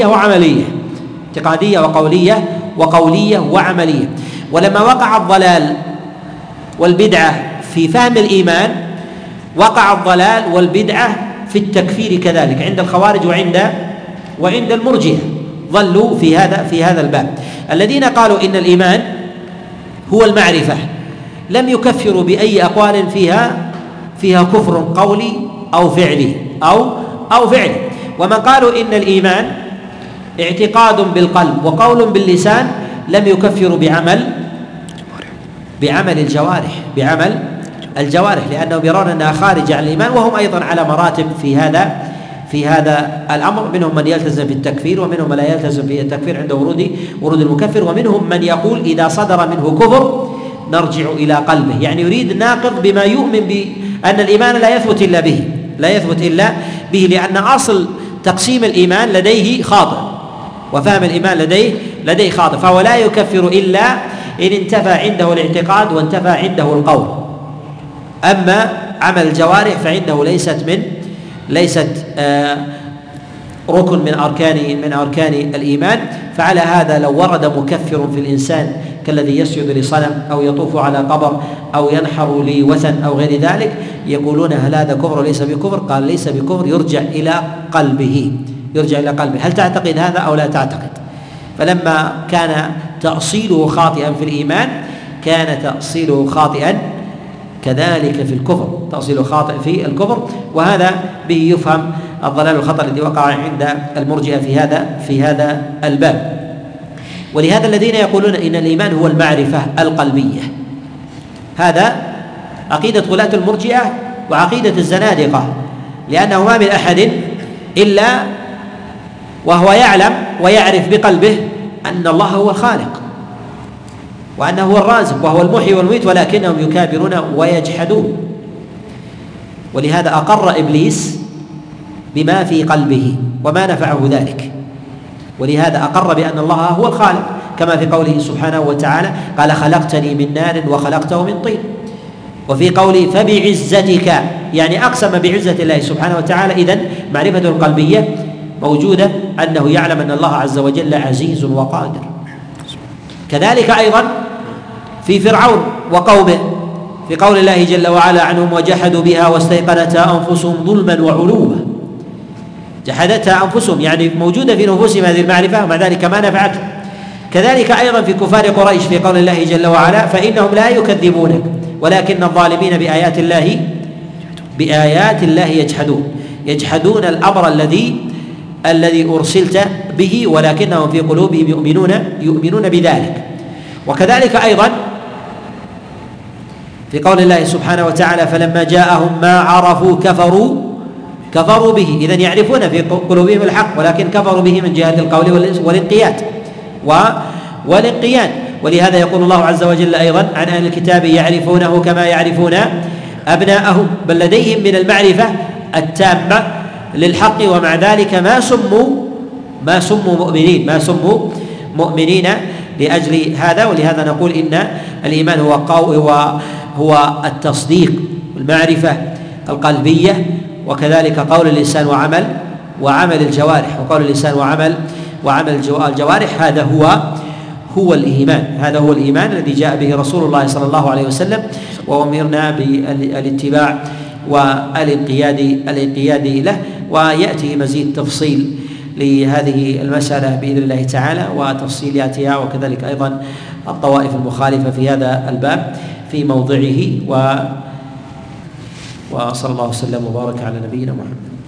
وقولية وعملية. ولما وقع الضلال والبدعة في فهم الإيمان وقع الضلال والبدعة في التكفير كذلك عند الخوارج وعند المرجئة، ظلوا في هذا الباب. الذين قالوا إن الإيمان هو المعرفة لم يكفروا بأي أقوال فيها كفر قولي أو فعلي أو فعلي. ومن قالوا إن الإيمان اعتقاد بالقلب وقول باللسان لم يكفروا بعمل الجوارح لأنهم يرون أنها خارجة عن الإيمان، وهم أيضا على مراتب في هذا الأمر. منهم من يلتزم بالتكفير ومنهم من لا يلتزم بالتكفير عند ورود المكفر، ومنهم من يقول إذا صدر منه كفر نرجع إلى قلبه، يعني يريد الناقض بما يؤمن بأن الإيمان لا يثبت إلا به لأن أصل تقسيم الإيمان لديه خاطئ وفهم الإيمان لديه خاطئ، فهو لا يكفر إلا إن انتفى عنده الاعتقاد وانتفى عنده القول. أما عمل الجوارح فإنه ليست ركن من أركان الإيمان. فعلى هذا لو ورد مكفر في الإنسان كالذي يسجد لصنم أو يطوف على قبر أو ينحر لوثن أو غير ذلك يقولون هل هذا كفر ليس بكفر؟ قال ليس بكفر، يرجع إلى قلبه. هل تعتقد هذا أو لا تعتقد؟ فلما كان تأصيله خاطئا في الإيمان كان تأصيله خاطئا كذلك في الكفر، تأصيله خاطئ في الكفر. وهذا به يفهم الضلال والخطأ الذي وقع عند المرجئة في هذا الباب. ولهذا الذين يقولون إن الإيمان هو المعرفة القلبية، هذا عقيدة غلاة المرجئة وعقيدة الزنادقة، لأنه ما من أحد إلا وهو يعلم ويعرف بقلبه أن الله هو الخالق وأنه هو الرازق وهو المحيي والمميت، ولكنهم يكابرون ويجحدون. ولهذا أقر إبليس بما في قلبه وما نفعه ذلك، ولهذا أقر بأن الله هو الخالق كما في قوله سبحانه وتعالى قال خلقتني من نار وخلقته من طين. وفي قوله فبعزتك يعني أقسم بعزة الله سبحانه وتعالى. إذن معرفة القلبية موجودة، أنه يعلم أن الله عز وجل عزيز وقادر. كذلك أيضا في فرعون وقومه في قول الله جل وعلا عنهم وجحدوا بها واستيقنتها أنفسهم ظلما وعلوا، جحدتها أنفسهم يعني موجودة في نفوسهم هذه المعرفة ومع ذلك ما نفعتهم. كذلك أيضا في كفار قريش في قول الله جل وعلا فإنهم لا يكذبونك ولكن الظالمين بآيات الله يجحدون الأمر الذي الذي أرسلت به ولكنهم في قلوبهم يؤمنون بذلك. وكذلك أيضا في قول الله سبحانه وتعالى فلما جاءهم ما عرفوا كفروا به، إذن يعرفون في قلوبهم الحق ولكن كفروا به من جهة القول والانقياد. ولهذا يقول الله عز وجل أيضا عن أهل الكتاب يعرفونه كما يعرفون أبناءهم، بل لديهم من المعرفة التامة للحق، ومع ذلك ما سموا مؤمنين لأجل هذا. ولهذا نقول إن الإيمان هو التصديق، المعرفة القلبية، وكذلك قول اللسان وعمل الجوارح. وقول اللسان وعمل الجوارح هذا هو الإيمان الذي جاء به رسول الله صلى الله عليه وسلم، وأمرنا بالاتباع والانقياد له. ويأتي مزيد تفصيل لهذه المسألة بإذن الله تعالى وتفصيلاتها، وكذلك أيضا الطوائف المخالفة في هذا الباب في موضعه. وصلى الله وسلم وبارك على نبينا محمد.